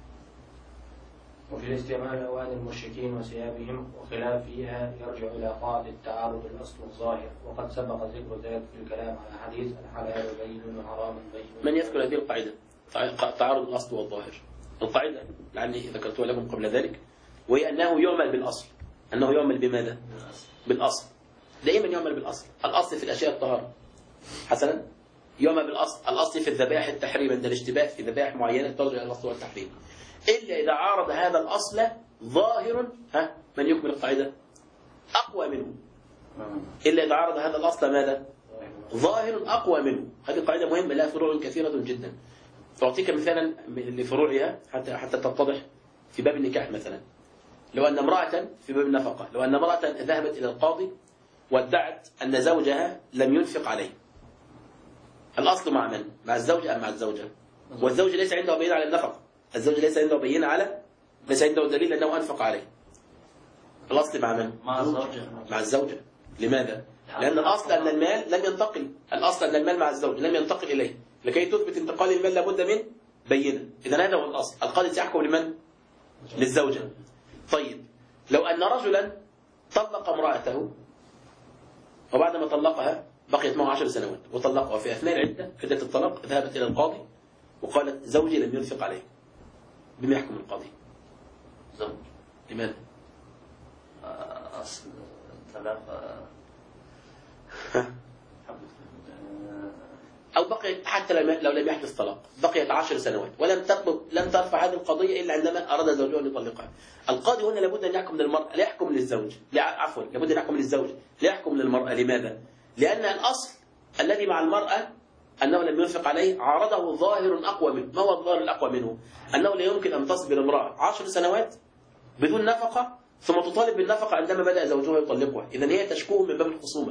وفي الاستعمال أوان المشركين وثيابهم، وخلاف فيها يرجع إلى قاعدة تعارض الأصل الظاهر، وقد سبق ذكر ذلك في الكلام على حديث الحلال بين وحرام بين. من يذكر هذه القاعدة تعارض الأصل والظاهر؟ القاعدة لعلي ذكرتها لكم قبل ذلك، وهي أنه يعمل بالأصل. أنه يعمل بماذا؟ بالأصل. دائما يعمل بالأصل. الأصل في الأشياء الطهارة حسنا، يعمل بالأصل. الأصل في الذبائح التحريم، عند الاشتباه في ذبائح معينة ترجع إلى الأصل والتحريم، إلا إذا عارض هذا الأصل ظاهر من يكمل القاعدة أقوى منه. إلا إذا عارض هذا الأصل ماذا؟ ظاهر أقوى منه. هذه قاعدة مهمة لها فروع كثيرة جدا. أعطيك مثالا لفروعها حتى تتضح. في باب النكاح مثلا، لو أن امرأة في باب النفقة، لو أن امرأة ذهبت إلى القاضي وادعت أن زوجها لم ينفق عليه، الأصل مع من؟ مع الزوج أم مع الزوجة؟ والزوج ليس عنده بينة على النفقة، الزوج ليس عنده بينة على، ليس عنده دليل أنه أنفق عليه. الأصل مع من؟ مع الزوجة. مع الزوجة. لماذا؟ لأن الأصل أن المال لم ينتقل، الأصل أن المال مع الزوج لم ينتقل إليه، لكي تثبت انتقال المال لابد من بينة. إذا هذا هو الأصل. القاضي سيحكم لمن؟ للزوجة. طيب لو أن رجلا طلق امرأته وبعد ما طلقها بقيت معه 10 سنوات وطلقها، في أثناء العدة عدة الطلاق ذهبت إلى القاضي وقالت زوجي لم ينفق عليه، بما يحكم القاضي؟ زوج. لماذا؟ أصل الطلاق أو بقيت حتى لو لم يحدث طلاق، بقيت 10 سنوات ولم لم ترفع هذه القضية إلا عندما أراد زوجها أن يطلقها. القاضي هنا لابد أن يحكم للمرأة، لا يحكم للزوج، عفوا لابد أن يحكم للزوج، لا يحكم للمرأة. لماذا؟ لأن الأصل الذي مع المرأة أنه لم ينفق عليه عارضه ظاهر أقوى منه. ما هو الظاهر الأقوى منه؟ أنه لا يمكن أن تصبر امرأة 10 سنوات بدون نفقة ثم تطالب بالنفقة عندما بدأ زوجها يطلقها. إذن هي تشكوه من باب الخصومة.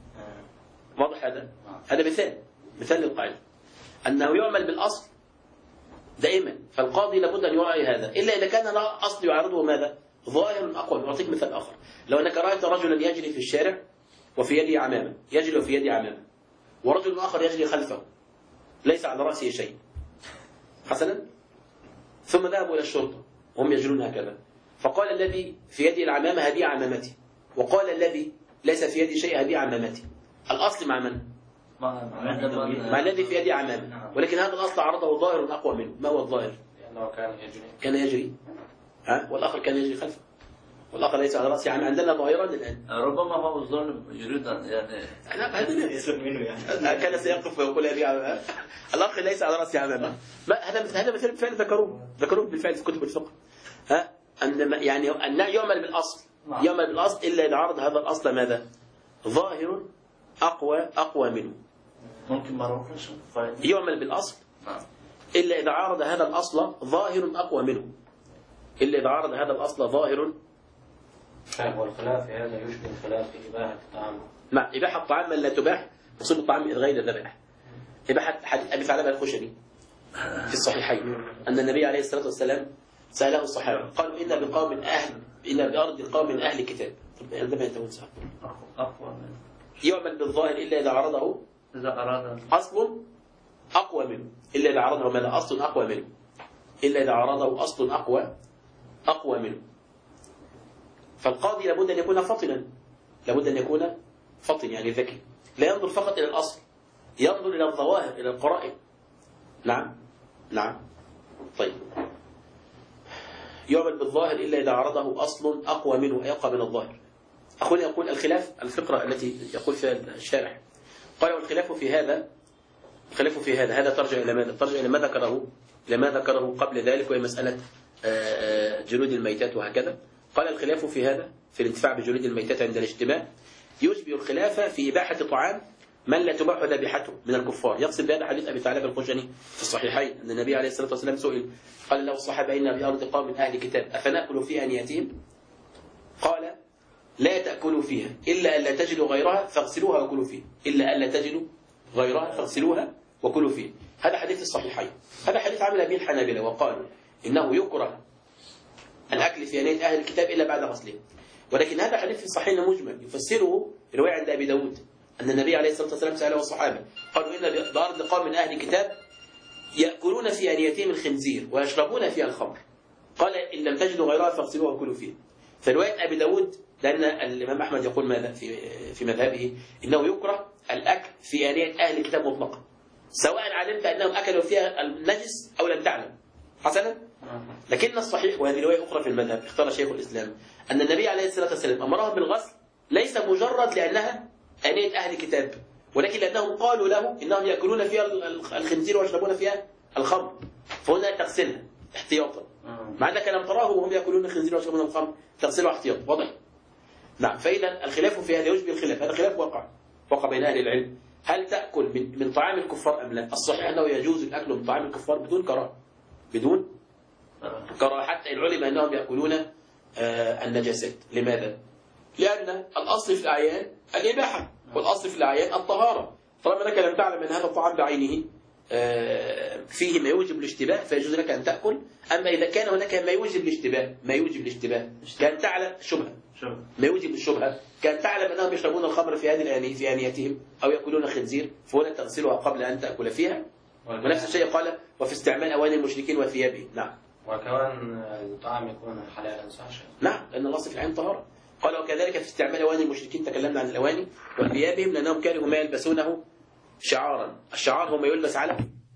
واضح هذا؟ هذا مثال للقاعدة أنه يعمل بالأصل دائما، فالقاضي لابد أن يراعي هذا، إلا إذا كان الأصل يعارضه ماذا؟ ظاهر أقوى. أعطيك مثال آخر. لو أنك رأيت رجلا يجري في الشارع وفي يده عمامة، يجري وفي يده عمامة، ورجل آخر يجري خلفه ليس على رأسه شيء حسنا، ثم ذهبوا إلى الشرطة وهم يجرون هكذا، فقال الذي في يده العمامة هذه عمامتي، وقال الذي ليس في يده شيء هذه عمامتي. الأصل مع من؟ مع الذي في يده عمامة، ولكن هذا الأصل عرضه ظاهر أقوى منه. ما هو الظاهر؟ لأنه كان يجري والآخر كان يجري خلفه، والآخر ليس على رأسه. يعني عندنا ظاهران الآن. ربما هو الظالم يريد أن يعني يسر منه يعني كان سيقف ويقول هذه الأخ ليس على رأسه عمامة. هذا مثل بالفعل ذكروه بالفعل في كتب الفقه. أن يعني أن يعمل بالأصل، يعمل بالأصل إلا إذا عرض هذا الأصل ماذا؟ ظاهر أقوى منه. ممكن مرة يعمل بالأصل إلا إذا عارض هذا الأصل ظاهر أقوى منه، إلا إذا عارض هذا الأصل ظاهر. والخلاف هذا يشبه الخلاف في إباحة الطعام. مع إباحة الطعام من لا تباح وصول الطعام غير الذبائح. إباحة حديث أبي ثعلبة الخشني في الصحيحين أن النبي عليه الصلاة والسلام سأله الصحابة قالوا إن بأرض قوم من أهل كتاب. طب عندما يتون سأل أقوى منه. يعمل بالظاهر إلا إذا عرضه أصل أقوى منه، إلا إذا عرضه ماذا؟ أصل أقوى منه، إلا إذا عرضه أصل أقوى منه. فالقاضي لابد أن يكون فطنا لابد أن يكون فطن يعني ذكي، لا ينظر فقط إلى الأصل، ينظر إلى الظواهر، إلى القرائن. نعم نعم. طيب، يعمل بالظاهر إلا إذا عرضه أصل أقوى منه أي أقوى من الظاهر. أخونا يقول الخلاف، الفقرة التي يقول فيها الشارح قال والخلاف في هذا، الخلاف في هذا ترجع إلى ماذا؟ ترجع إلى ما ذكره، إلى ما ذكره قبل ذلك، وهي مسألة جلود الميتات وهكذا. قال الخلاف في هذا في الانتفاع بجلود الميتات عند الاجتماع يشبه الخلاف في إباحة طعام من لا تباح ذبيحته من الكفار. يقصد بهذا حديث أبي ثعلبة الخشني في الصحيحين أن النبي عليه الصلاة والسلام سئل قال له الصحابة إنا بأرض قوم من أهل كتاب أفنأكل في أنياتهم؟ قال لا تأكلوا فيها إلا أن لا تجدوا غيرها فاغسلوها وكلوا فيها، إلا أن لا تجدوا غيرها فاغسلوها وكلوا فيها. هذا حديث الصحيحين. هذا حديث عمل به الحنابلة وقالوا إنه يكره الأكل في أنية أهل الكتاب إلا بعد غسله، ولكن هذا حديث في الصحيحين مجمل يفسره رواية عند أبي داود أن النبي عليه الصلاة والسلام سأله الصحابة قالوا إن بأرض قوم من أهل الكتاب يأكلون في أنيتهم الخنزير ويشربون فيها الخمر، قال إن لم تجدوا غيرها فاغسلوها وكلوا فيها. فرواية أبي داود، لأن الإمام أحمد يقول ماذا في مذهبه إنه يكره الأكل في أنية أهل الكتاب مطلقا سواء علمت أنهم أكلوا فيها النجس أو لم تعلم. حسنا، لكن الصحيح وهذه رواية أخرى في المذهب اختار شيخ الإسلام أن النبي عليه الصلاة والسلام أمرهم بالغسل ليس مجرد لأنها أنية أهل كتاب، ولكن لأنهم قالوا له إنهم يأكلون فيها الخنزير ويشربون فيها الخمر، فهنا تغسلها احتياطا، مع أنك لم تراه وهم يأكلون الخنزير ويشربون الخمر، تغسلها احتياطا. واضح؟ نعم. فإذا الخلاف في هذا يشبه الخلاف، هذا خلاف وقع بين أهل العلم، هل تأكل من طعام الكفار أم لا؟ الصحيح أنه يجوز الأكل من طعام الكفار بدون كراهة، بدون كراهة، حتى إن علم أنهم يأكلون النجاسات. لماذا؟ لأن الأصل في الأعيان الإباحة، والأصل في الأعيان الطهارة. طالما أنك لم تعلم أن هذا الطعام بعينه فيه ما يوجب الاشتباه فيجوز لك أن تأكل. أما إذا كان هناك ما يوجب الاشتباه كان تعلم شبهة، ما يوجب الشبهة كان تعلم أنهم يشربون الخمر في هذه الآنية في آنيتهم أو يأكلون خنزير، فهنا تغسلها قبل أن تأكل فيها. ونفس الشيء قال وفي استعمال أواني المشركين وثيابهم. نعم. وكمان الطعام يكون حلالا صح؟ نعم، لأن الأصل في العين طهارة. قال وكذلك في استعمال أواني المشركين، تكلمنا عن الأواني وثيابهم لأنهم كانوا ما يلبسونه شعارا. الشعار هو ما يلبس على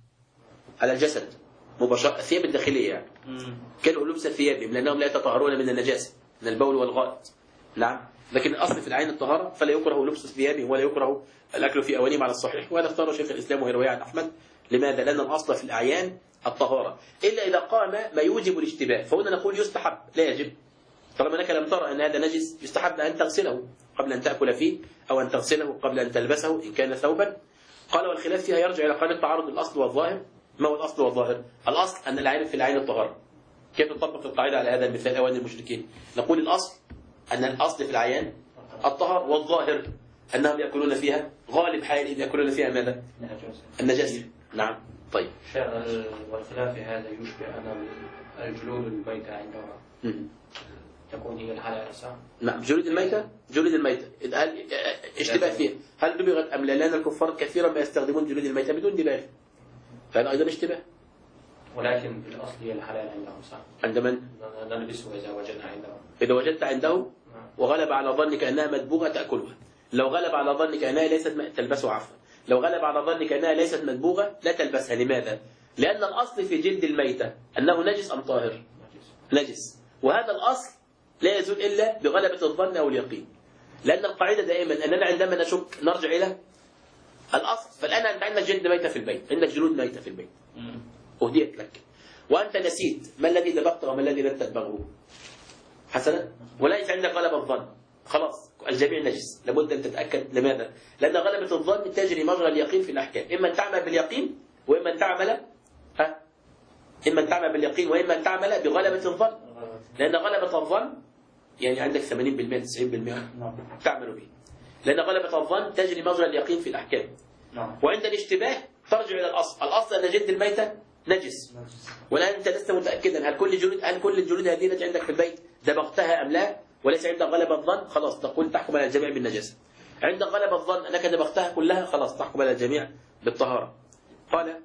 الجسد مباشرة، الثياب الداخلية يعني. كانوا لبس ثيابهم لأنهم لا يتطهرون من النجاسة من البول والغائط. نعم. لكن الأصل في العين الطهارة، فلا يكره لبس ثيابهم ولا يكره الأكل في أوانيهم على الصحيح، وهذا اختاره شيخ الإسلام وهي رواية عن أحمد. لماذا؟ لأن الأصل في الأعيان الطهارة، إلا إذا قام ما يوجب الاشتباه، فهنا نقول يستحب لا يجب. طالما أنك لم ترى أن هذا نجس يستحب أن تغسله قبل أن تأكل فيه، أو أن تغسله قبل أن تلبسه إن كان ثوبا. قال والخلاف فيها يرجع إلى قاعدة تعارض الأصل والظاهر. ما هو الأصل والظاهر؟ الأصل أن العين في العين الطهارة. كيف نطبق القاعدة على هذا المثال أواني المشركين؟ نقول الأصل أن الأصل في العيان الطهارة، والظاهر أنهم يأكلون فيها غالب حالهم يأكلون فيها ماذا؟ النجاسة. نعم. طيب. والخلاف في هذا يشبه أن الجلود الميتة عندهم تكون هي الحلال صح؟ نعم. جلود الميتة هل اشتباه فيها هل دبغت أم لا؟ لأن الكفار كثيرا ما يستخدمون جلود الميتة بدون دباغ، فهذا أيضا اشتباه. ولكن في الأصل هي الحلال عندهم صح؟ عند من؟ نلبسه إذا وجدنا عندهم. إذا وجدت عنده وغلب على ظنك أنها مدبوغة تأكلها. لو غلب على ظنك أنها ليست تلبسها عفوا. لو غلب على ظنك أنها ليست مدبوغة لا تلبسها. لماذا؟ لأن الأصل في جلد الميتة أنه نجس أم طاهر؟ نجس. وهذا الأصل لا يزول إلا بغلبة الظن أو اليقين. لأن القاعدة دائما أننا عندما نشك نرجع إلى الأصل. فالآن أنت عندك جلد ميتة في البيت، عندك جلود ميتة في البيت أهديت لك، وأنت نسيت ما الذي دبغته وما الذي لم تدبغه. حسنا؟ وليس عندك غلبة الظن، خلاص الجميع نجس، لابد أن تتأكد. لماذا؟ لأن غلبة الظن تجري مجرى اليقين في الأحكام، إما أن تعمل باليقين وإما أن تعمل إما أن تعمل باليقين وإما أن تعمل بغلبة الظن. لأن غلبة الظن يعني عندك 80% 90% تعمل به، لأن غلبة الظن تجري مجرى اليقين في الأحكام. وعند الاشتباه ترجع إلى الأصل. الأصل أن جلد الميتة نجس، والآن أنت لست متأكدا هل كل الجلود هذه التي عندك في البيت دبغتها أم لا، وليس عندك غلبة الظن، خلاص تقول تحكم على الجميع بالنجاسة. عندك غلبة الظن أنك دبغتها كلها، خلاص تحكم على الجميع بالطهارة. قال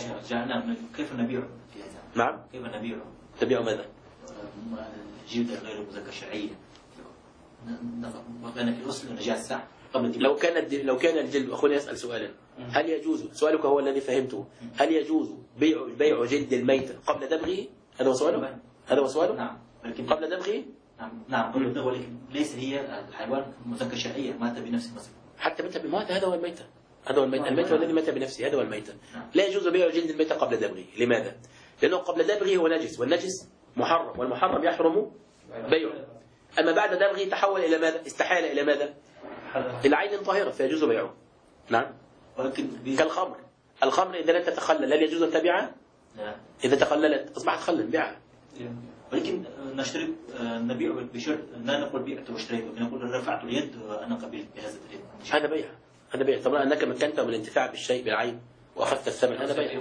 كيف نبيعه؟ نعم. كيف نبيعه؟ تبيع ماذا؟ جلد غير مذكر شرعيا. وكان في الأصل نجاسة قبل لو كان الجلد، أخونا يسأل سؤالا، هل يجوز، سؤالك هو الذي فهمته، هل يجوز بيع جلد الميت قبل دبغه؟ هذا هو سؤاله؟ هذا هو سؤاله؟ نعم، ولكن قبل دبغه؟ نعم قبل دبغه، ولكن ليس هي الحيوان مذكر شرعيا مات بنفس المصير. حتى مات بموت، هذا هو الميتة، هذا هو الميتة، الميت هو الذي مات بنفسه، هذا هو الميتة. لا يجوز بيع جلد الميتة قبل دبغه، لماذا؟ لأنه قبل دبغه هو نجس، والنجس محرم، والمحرم يحرم بيعه. أما بعد دبغه تحول إلى ماذا؟ استحال إلى ماذا؟ إلى عين طاهرة فيجوز بيعه. نعم. ولكن كالخمر، الخمر إذا لم تتخلل هل يجوز أن تبيعها؟ إذا تخللت أصبحت خلا بيعها. ولكن نشترط نبيع بشرط لا نقول بعت واشتريت، ولكن نقول رفعت اليد وأنا قبلت بهذا اليد. هذا بيع، هذا بيع. طبعا أنك مكنت من الانتفاع بالشيء بالعين وأخذت الثمن، هذا بيع.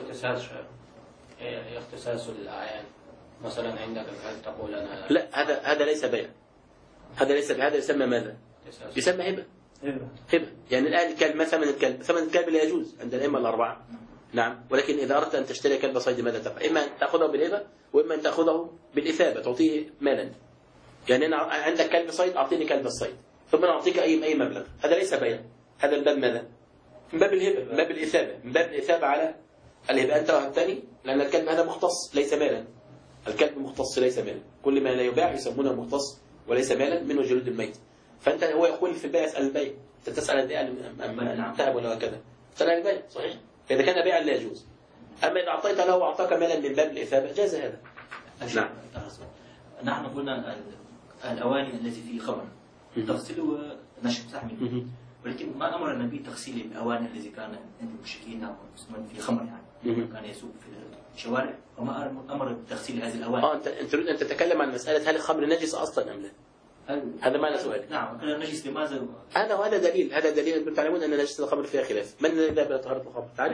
اختصاص الأعيان مثلا عندك الكلب تقول أنا لا، هذا ليس بيع، هذا ليس بيع، هذا يسمى ماذا؟ يسمى هبة. هبة يعني الآن الكلب، ثمن الكلب لا يجوز عند الأئمة الأربعة. نعم. ولكن إذا أردت أن تشتري كلب صيد ماذا تفعل؟ إما أن تأخذه بالهبة، وإما أن تأخذه بالإثابة، تعطيه مالا. يعني أنا عندك كلب صيد، أعطيني كلب الصيد ثم نعطيك أي مبلغ، هذا ليس بيع، هذا من باب ماذا؟ من باب الهبة، من باب الإثابة، من باب الإثابة على الهبة. أنت وهبتني، لأن الكلب هذا مختص ليس مالا، الكلب مختص ليس مالا، كل ما لا يباع يسمونه مختص وليس مالا، منه جلود الميت. فأنت هو يقول في البيع اسأل البيع، أنت تسأل أم تهب ولا هكذا، تسأل البيع صحيح. فإذا كان بيعا لا يجوز. أما إذا أعطيت له وأعطاك مالا من باب الإثابة جاز هذا. نعم. نحن قلنا الأواني التي في خمر تغسل ونشف صح منه، ولكن ما أمر النبي تغسيل الأواني التي كان عند المشركين في خمر، يعني كان يسوق في الشوارع، وما أمر بتغسيل هذه الأواني. أنت تريد أن تتكلم عن مسألة هل الخمر نجس أصلا أم لا؟ هذا معنى سؤال. نعم. كان النجس لماذا؟ هذا دليل، أنتم تعلمون أن نجاسة الخمر فيها خلاف. من الذي ذهب إلى طهارة الخمر؟ تعرف؟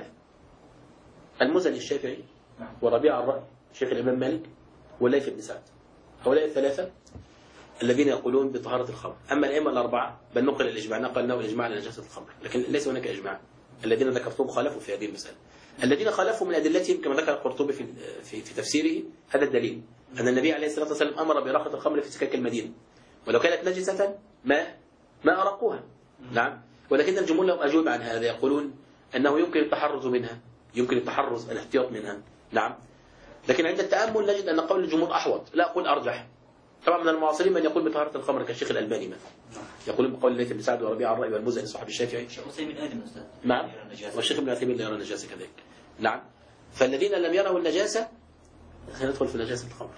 المزني الشافعي وربيع الرأي شيخ الإمام مالك والليث بن سعد، هؤلاء الثلاثة الذين يقولون بطهارة الخمر. أما الأئمة الأربعة بل نقل الإجماع، نقلناه الإجماع على نجاسة الخمر، لكن ليس هناك إجماع. الذين ذكرتهم خالفوا في هذه المسألة. الذين خالفوا من أدلتهم كما ذكر القرطبي في تفسيره هذا الدليل، أن النبي عليه الصلاة والسلام أمر بإراقة الخمر في سكك المدينة، ولو كانت نجسة ما أرقوها. نعم. ولكن الجمهور لهم أجوبة عن هذا، يقولون أنه يمكن التحرز منها، يمكن التحرز الاحتياط منها. نعم. لكن عند التأمل نجد أن قول الجمهور أحوط، لا أقول أرجح. طبعا من المعاصرين من يقول بطهارة الخمر كالشيخ الألباني مثلا، يقولون بقول الليث بن سعد وربيع الرأي والمزني صاحب الشافعي. الشيخ عثيمين آدم أستاذ. نعم. والشيخ ابن عثيمين لا يرى النجاسة كذلك. نعم. فالذين لم يروا النجاسة ندخل في نجاسة الخمر.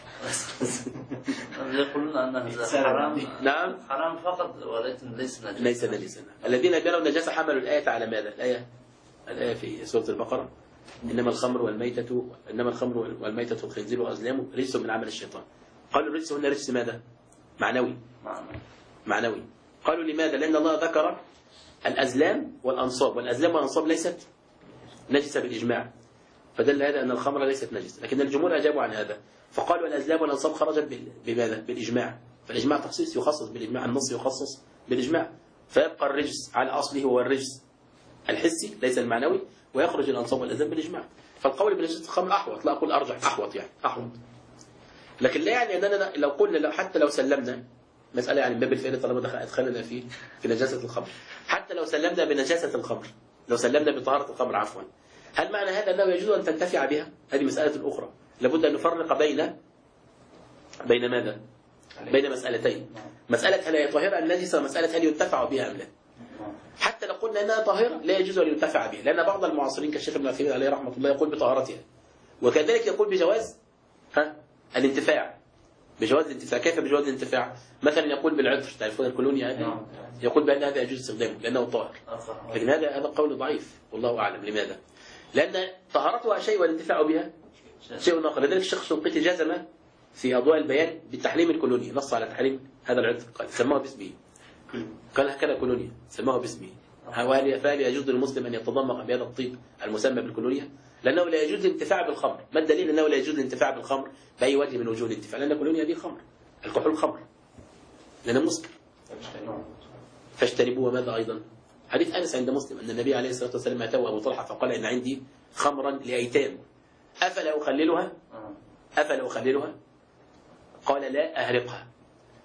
يقولون أنها حرام. نعم. حرام فقط ولكن ليس نجاسة. ليس نجاسة. الذين لم يروا النجاسة حملوا الآية على ماذا؟ الآية في سورة البقرة إنما الخمر والميتة والخنزير وأزلام رجس من عمل الشيطان. قالوا الرجس هنا رجس ماذا؟ معنوي. قالوا لماذا؟ لأن الله ذكر الأزلام والأنصاب، والأزلام والأنصاب ليست نجسة بالإجماع، فدل هذا أن الخمر ليست نجسة. لكن الجمهور أجابوا عن هذا فقالوا الأزلام والأنصاب خرجت بماذا؟ بالإجماع، فالإجماع تخصيص يخصص بالإجماع، النص يخصص بالإجماع، فيبقى الرجس على أصله هو الرجس الحسي ليس المعنوي، ويخرج الأنصاب والأزلام بالإجماع. فالقول بنجاسة الخمر أحوط، لا أقول أرجح، أحوط يعني أحوط. لكن لا يعني أننا لو قلنا حتى لو سلمنا مسألة يعني باب الفائدة طالما أدخلنا في نجاسة الخمر، حتى لو سلمنا بنجاسة الخمر، لو سلمنا بطهارة الخمر عفوا، هل معنى هذا أنه يجوز أن تنتفع بها؟ هذه مسألة أخرى. لابد أن نفرق بين ماذا؟ بين مسألتين، مسألة هل هي طاهرة النجسة، ومسألة هل ينتفع بها أم لا. حتى لو قلنا أنها طاهرة لا يجوز أن ينتفع بها، لأن بعض المعاصرين كالشيخ ابن عثيمين عليه رحمة الله يقول بطهارتها، وكذلك يقول بجواز الانتفاع، بجواز الانتفاع. كيف بجواز الانتفاع؟ مثلا يقول بالعطر، تعرفون الكولونيا هذه، يقول بأن هذا يجوز استخدامه لأنه طاهر، لكن هذا قول ضعيف والله أعلم. لماذا؟ لأن طهارتها شيء والانتفاع بها شيء آخر. لذلك الشيخ الشنقيطي جزم في أضواء البيان بتحريم الكولونيا، نص على تحريم هذا العطر، قال سماه باسمه، قال هكذا كولونيا سماه باسمه. فهل يجوز للمسلم أن يتضمن بهذا الطيب المسمى بالكولونيا؟ لأنه لا يجوز الانتفاع بالخمر. ما الدليل أنه لا يجوز الانتفاع بالخمر بأي وجه من وجوه الانتفاع؟ لأن الكولونيا دي خمر، الكحول خمر، لأنه مسكر، فاجتنبوه. وماذا أيضا؟ حديث أنس عند مسلم أن النبي عليه الصلاة والسلام أتاه أبو طلحة فقال إن عندي خمرا لأيتام أفلا أخللها؟ قال لا أهرقها.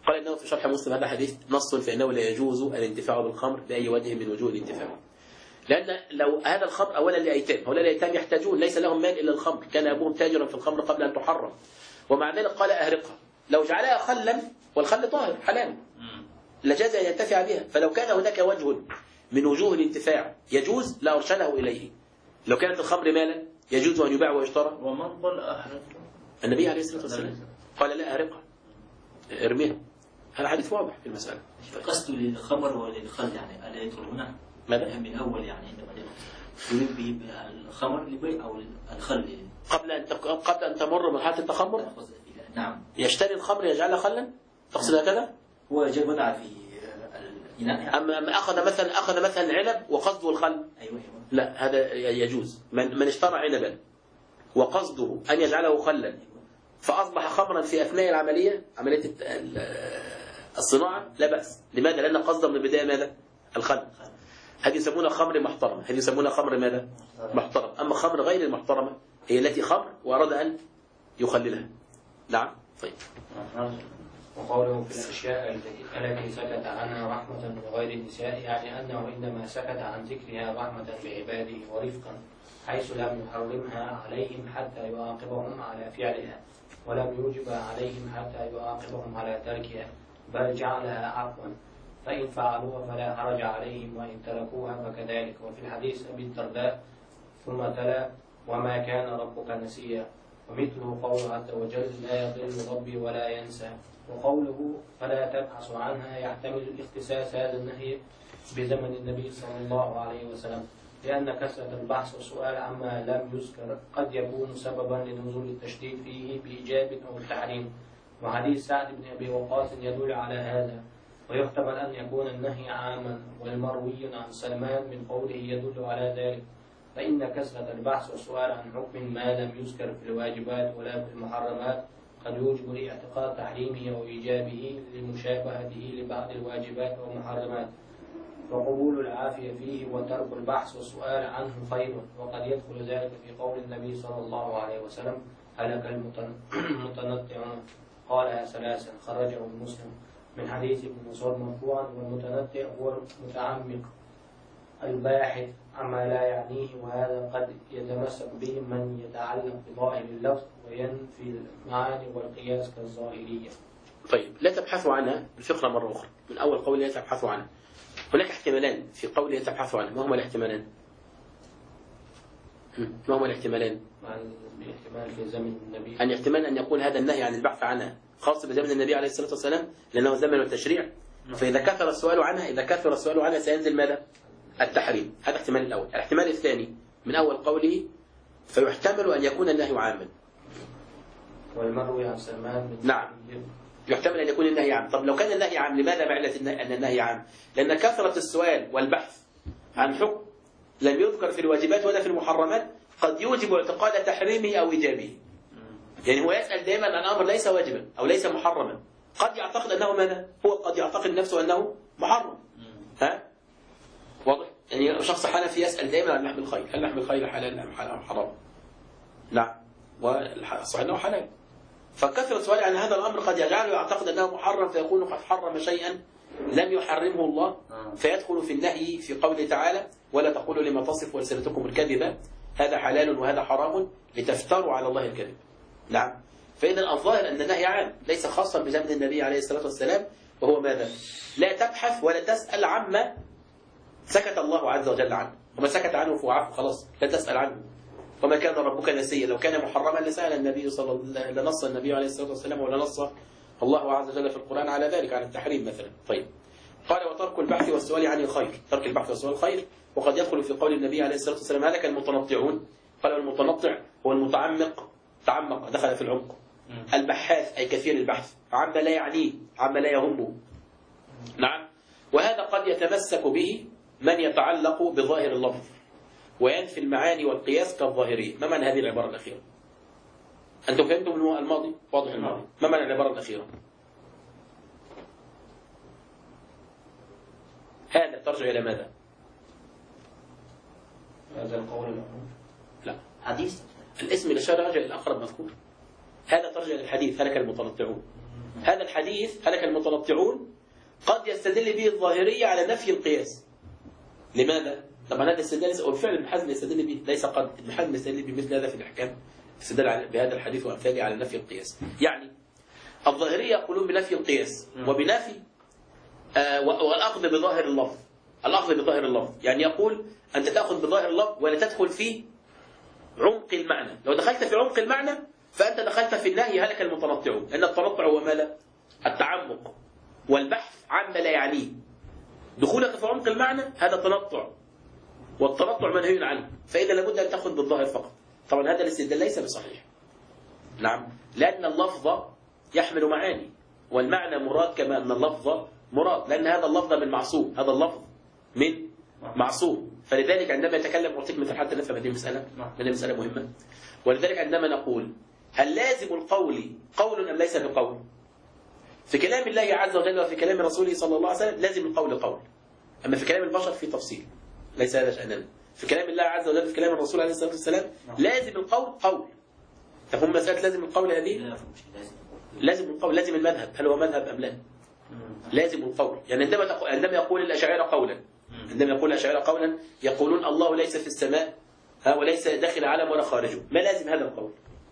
قال إنه في شرح مسلم هذا حديث نص فإنه لا يجوز الانتفاع بالخمر بأي وجه من وجوه الانتفاع. لأن لو هذا الخمر أولا لأيتام، هؤلاء الأيتام يحتاجون، ليس لهم مال إلا الخمر، كان أبوهم تاجرا في الخمر قبل أن تحرم، ومع ذلك قال أهرقها. لو جعلها خلا، والخل طاهر حلال، لجاز أن ينتفع بها. فلو كان هناك وجه من وجوه الانتفاع يجوز لأرشده إليه. لو كانت الخمر مالا يجوز أن يباع ويشترى. ومن قال أهرقها؟ النبي عليه الصلاة والسلام قال لا أهرقها، ارميها. هذا حديث واضح في المسألة. قصده للخمر وللخل يعني ألا يدخل هنا؟ ماذا؟ من أول يعني عندما يريد به الخمر للبيع أو الخل قبل أن تمر مرحلة التخمر. نعم. يشتري الخمر يجعلها خلا، تقصد هكذا؟ هو جاء وضع في الإناء. أما أخذ مثلا عنب وقصده الخل. أيوه. لا، هذا يجوز. من اشترى عنبا وقصده أن يجعله خلا فأصبح خمرا في أثناء عملية الصناعة لا بأس. لماذا؟ لأن قصده من البداية ماذا؟ الخل. هذه يسمونها خمر محترمة، هذه يسمونها خمر ماذا؟ محترم. أما خمر غير المحترمة هي التي خمر وأراد أن يخللها. نعم. طيب. وقوله في الأشياء التي سكت عنها رحمة بغير النساء، يعني أنه إنما سكت عن ذكرها رحمة بعباده ورفقا، حيث لم يحرمها عليهم حتى يعاقبهم على فعلها، ولم يوجبها عليهم حتى يعاقبهم على تركها، بل جعلها عفوا، فإن فعلوها فلا حرج عليهم، وإن تركوها فكذلك. وفي الحديث أبي الدرداء ثم تلا وما كان ربك نسيا، ومثله قوله عز وجل لا يضل ربي ولا ينسى. وقوله فلا تبحث عنها يحتمل الاختصاص هذا النهي بزمن النبي صلى الله عليه وسلم، لأن كثرة البحث والسؤال عما لم يذكر قد يكون سببا لنزول التشديد فيه بإيجاب أو التحريم. وحديث سعد بن أبي وقاص يدل على هذا. ويحتمل أن يكون النهي عاما، والمروي عن سلمان من قوله يدل على ذلك، فإن كثرة البحث والسؤال عن حكم ما لم يذكر في الواجبات ولا في المحرمات قد يوجب لاعتقاد تحريمه وإيجابه لمشابهته لبعض الواجبات والمحرمات. وقبول العافية فيه وترك البحث والسؤال عنه خير. وقد يدخل ذلك في قول النبي صلى الله عليه وسلم هلك المتنطعون، قالها ثلاثا، خرجه مسلم من حديث ابن مسعود مرفوعا. والمتنطع هو المتعمق الباحث عما لا يعنيه، وهذا قد يتمسك به من يتعلق بظاهر اللفظ وينفي المعاني والقياس كالظاهرية. طيب، لا تبحثوا عنها الفقرة مرة أخرى من أول قول لا تبحثوا عنها. هناك احتمالان في قول لا تبحثوا عنها. ما هما الاحتمالان؟ احتمال في زمن النبي، أن يحتمل أن يكون هذا النهي عن البحث عنها خاص بزمن النبي عليه الصلاة والسلام لأنه زمن التشريع، فإذا كثر السؤال عنها سينزل ماذا؟ التحريم. هذا الاحتمال الأول. الاحتمال الثاني من أول قوله فيحتمل أن يكون النهي عاما. والمروي عن سلمان نعم، يحتمل أن يكون النهي عام. طب لو كان النهي عام لماذا بعلة أن النهي عام؟ لأن كثرة السؤال والبحث عن حكم لم يذكر في الواجبات ولا في المحرمات قد يوجب اعتقاد تحريمه أو إيجابه. يعني هو يسأل دائما عن أمر ليس واجبا أو ليس محرما، قد يعتقد أنه ماذا؟ هو قد يعتقد نفسه أنه محرم. واضح؟ يعني شخص حنفي يسأل دائما عن لحم الخيل، هل لحم الخيل حلال أم حرام؟ نعم، والصحيح أنه حلال. فكثرة السؤال عن هذا الأمر قد يجعله يعتقد أنه محرم، فيكون قد حرم شيئا لم يحرمه الله، فيدخل في النهي في قوله تعالى ولا تقولوا لما تصف ألسنتكم الكذب هذا حلال وهذا حرام لتفتروا على الله الكذب. نعم. فإذا الظاهر أن النهي عام ليس خاصا بزمن النبي عليه الصلاة والسلام، وهو ماذا؟ لا تبحث ولا تسأل عما سكت الله عز وجل عنه، وما سكت عنه فهو عفو، خلاص لا تسأل عنه. وما كان ربك نسيا، لو كان محرما لسأل النبي لنص النبي عليه الصلاة والسلام ولا نص الله عز وجل في القرآن على ذلك، على التحريم مثلا. طيب، قال وترك البحث والسؤال عن الخير. ترك البحث والسؤال خير، وقد يدخل في قول النبي عليه الصلاة والسلام هلك المتنطعون. قال المتنطع هو المتعمق، تعمق دخل في العمق. البحاث أي كثير البحث عما لا يعنيه، عما لا يهمه. نعم. وهذا قد يتمسك به من يتعلق بظاهر اللفظ وينفي المعاني والقياس كالظاهرية. ما معنى هذه العبارة الأخيرة؟ أنتم فهمتم الماضي؟ واضح الماضي. ما معنى العبارة الأخيرة؟ هذا ترجع إلى ماذا؟ هذا القول الأول. لا، حديث الاسم الإشارة راجع إلى الأقرب مذكور. هذا ترجع للحديث هلك المتنطعون. هذا الحديث هلك المتنطعون قد يستدل به الظاهرية على نفي القياس. لماذا؟ طبعا هذا استدلال والفعل ابن حزم يستدل به، ليس قد ابن حزم يستدل بمثل هذا في الأحكام، استدل بهذا الحديث وأمثاله على نفي القياس. يعني الظاهرية يقولون بنفي القياس وبنفي والأخذ بظاهر اللفظ. الأخذ بظاهر اللفظ يعني يقول أنت تأخذ بظاهر اللفظ ولا تدخل في عمق المعنى. لو دخلت في عمق المعنى فأنت دخلت في النهي هلك المتنطعون، لأن التنطع هو ماذا؟ التعمق والبحث عما لا يعنيه. دخولك في عمق المعنى هذا تنطع، والتنطع منهي عنه، فإذا لابد أن تأخذ بالظاهر فقط. طبعا هذا الاستدلال ليس بصحيح. نعم، لأن اللفظ يحمل معاني، والمعنى مراد كما أن اللفظ مراد، لأن هذا اللفظ من معصوم، هذا اللفظ من معصوم. فلذلك عندما يتكلم أعطيك مثل حتى نفهم هذه المسألة، هذه مسألة مهمة. ولذلك عندما نقول هل لازم القول قول أم ليس بقول؟ في كلام الله عز وجل وفي كلام رسوله صلى الله عليه وسلم لازم القول قول، أما في كلام البشر في تفصيل، ليس هذا شأننا. في كلام الله عز وجل في كلام الرسول عليه الصلاة والسلام لازم القول قول. تفهم مسألة لازم القول هذه؟ لازم القول، لازم المذهب، هل هو مذهب أم لا؟ لازم القول. يعني عندما يقول الأشاعرة قولا، عندما يقول الأشاعرة قولا يقولون الله ليس في السماء وليس داخل عالم ولا خارجه، ما لازم هذا القول؟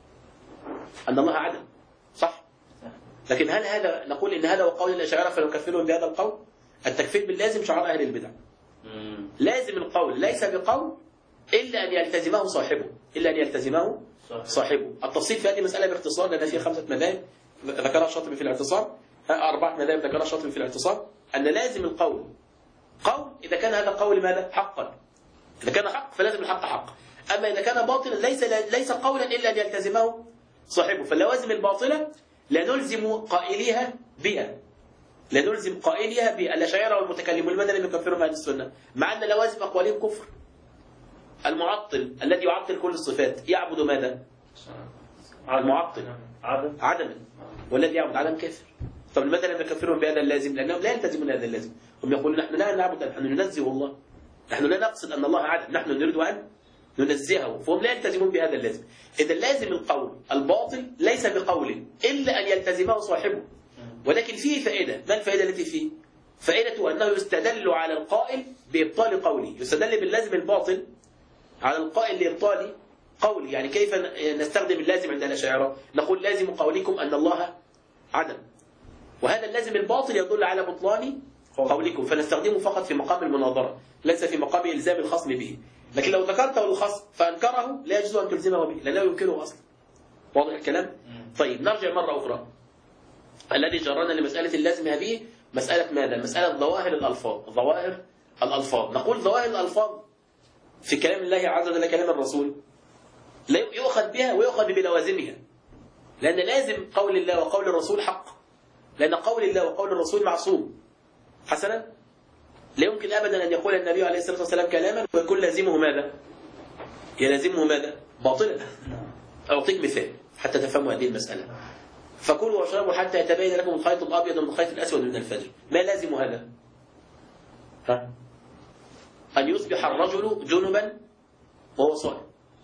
أن الله عدم، صح؟ لكن هل هذا نقول إن هذا هو قول الأشاعرة فنكفرهم بهذا القول؟ التكفير باللازم شعار أهل البدع. لازم القول ليس بقول إلا أن يلتزمه صاحبه، إلا أن يلتزمه صاحبه. التفصيل في هذه المسألة باختصار، لأن فيها 5 مذاهب ذكرها الشاطبي في الاعتصام، 4 مذاهب ذكرها الشاطبي في الاعتصام، أن لازم القول قول إذا كان هذا القول ماذا؟ حقا. إذا كان حق فلازم الحق حق. أما إذا كان باطلا ليس قولا إلا أن يلتزمه صاحبه. فاللوازم الباطلة لا نلزم قائليها بها، لا نلزم قائليها بها. الأشاعرة والمتكلمون المدني يكفرون هذه السنة، مع أن لوازم أقوالهم كفر. المعطل الذي يعطل كل الصفات يعبد ماذا؟ المعطل عدما، والذي يعبد عدم كافر. طب لماذا لم يكفرهم بهذا اللازم؟ لأنهم لا يلتزمون هذا اللازم. هم يقولون نحن لا نعبد، نحن ننزه الله، نحن لا نقصد أن الله عدم، نحن نريد أن ننزهه، فهم لا يلتزمون بهذا اللازم. إذا لازم القول الباطل ليس بقول إلا أن يلتزمه صاحبه. ولكن فيه فائدة، ما الفائدة التي فيه؟ فائدة أنه يستدل على القائل بإبطال قوله، يستدل باللازم الباطل على القائل لإبطال قوله. يعني كيف نستخدم اللازم عند الأشاعرة؟ نقول لازم قولكم أن الله عدم، وهذا اللازم الباطل يدل على بطلان قولكم، فنستخدمه فقط في مقام المناظرة، ليس في مقام إلزام الخصم به. لكن لو ذكرته للخصم فأنكره لا يجوز أن تلزمه به، لأنه ينكره أصلا. واضح الكلام؟ طيب نرجع مرة أخرى. الذي جرنا لمسألة اللازم هذه مسألة ماذا؟ مسألة ظواهر الألفاظ. ظواهر الألفاظ، نقول ظواهر الألفاظ في كلام الله عز وجل كلام الرسول لا يؤخذ بها ويؤخذ بلوازمها، لأن لازم قول الله وقول الرسول حق، لأن قول الله وقول الرسول معصوم. حسنا، لا يمكن أبدا أن يقول النبي عليه الصلاة والسلام كلاما ويكون لازمه ماذا؟ يلازمه ماذا؟ باطلا. أعطيك مثال حتى تفهموا هذه المسألة. فكلوا واشربوا حتى يتبين لكم الخيط الأبيض من الخيط الأسود من الفجر. ما لازم هذا؟ أن يصبح الرجل جنبا وهو صائم.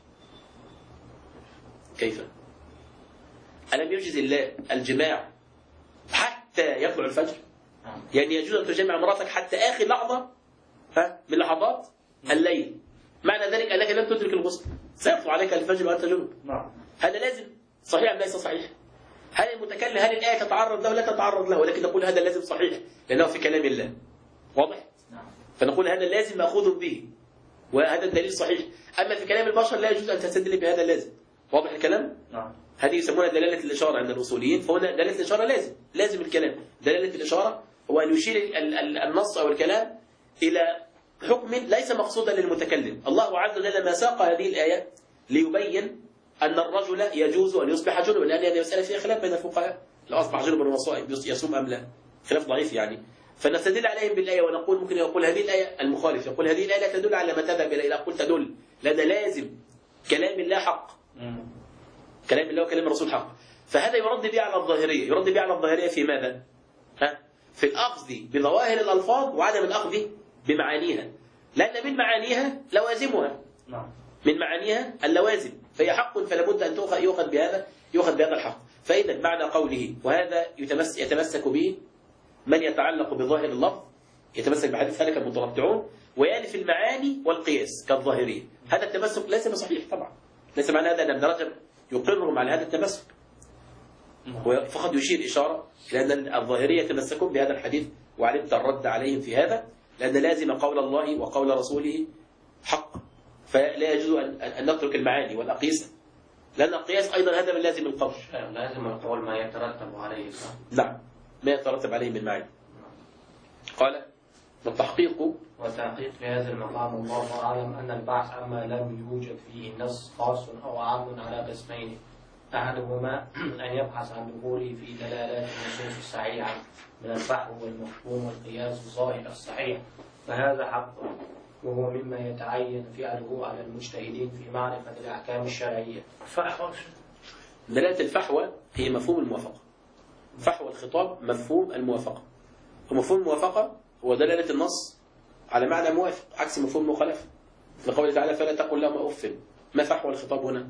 كيف؟ ألم يجز الله الجماع حتى يطلع الفجر؟ يعني يجوز أن تجمع مراتك حتى آخر لحظة من لحظات الليل. معنى ذلك أنك لم تدرك الغسل، سيطلع عليك الفجر وأنت جنب. هذا لازم صحيح أم ليس صحيح؟ هل المتكلم هل الآية تتعرض له؟ لا تتعرض له، ولكن نقول هذا لازم صحيح لأنه في كلام الله. واضح؟ فنقول هذا لازم مأخوذ به وهذا الدليل صحيح. أما في كلام البشر لا يجوز أن تستدل بهذا اللازم. واضح الكلام؟ هذه يسمونها دلالة الإشارة عند الأصوليين. فهنا دلالة الإشارة لازم الكلام. دلالة الإشارة هو أن يشير النص أو الكلام إلى حكم ليس مقصودا للمتكلم. الله عز وجل ما ساق هذه الآية ليبين أن الرجل يجوز أن يصبح جنبا، لأن هذه مسألة فيها خلاف بين الفقهاء، لو أصبح جنبا وصائم يصوم أم لا، خلاف ضعيف يعني. فنستدل عليهم بالآية ونقول ممكن يقول هذه الآية المخالف يقول هذه الآية لا تدل على ما تذهب إليه، أقول تدل، لأن لازم كلام الله حق، كلام الله وكلام الرسول حق. فهذا يرد به على الظاهرية. يرد به على الظاهرية في ماذا؟ في الأخذ بظواهر الألفاظ وعدم الأخذ بمعانيها، لأن من معانيها لوازمها، من معانيها اللوازم، فهي حق فلا بد أن يؤخذ بهذا الحق. فإذا معنى قوله وهذا يتمسك به من يتعلق بظاهر اللفظ، يتمسك بحديث هلك المتنطعون، ويألف المعاني والقياس كالظاهرية. هذا التمسك ليس بصحيح طبعا، ليس معنى هذا أن ابن رجب يقرهم على هذا التمسك، فقد يشير إشارة إلى أن الظاهرية يتمسكون بهذا الحديث، وعلمت الرد عليهم في هذا، لأن لازم قول الله وقول رسوله حق، فلا يجوز أن نترك المعاني والأقيسة، لأن القياس أيضا هذا من لازم القول. لازم القول ما يترتب عليه. نعم، ما يترتب عليه من معاني. قال والتحقيق في هذا المقام الله أعلم أن البحث عما لم يوجد فيه نص خاص أو عام على قسمين، أحدهما أن يبحث عن دخوله في دلالات النصوص الصحيحة من الفحوى والمفهوم والقياس الظاهر الصحيح، فهذا حق، وهو مما يتعين فعله على المجتهدين في معرفة الأحكام الشرعية. دلالة الفحوى هي مفهوم الموافقة. فحوى الخطاب مفهوم الموافقة، ومفهوم الموافقة هو دلالة النص على معنى موافق عكس مفهوم المخالفة. لقوله تعالى فلا تقل لهما أف. ما فحوى الخطاب هنا؟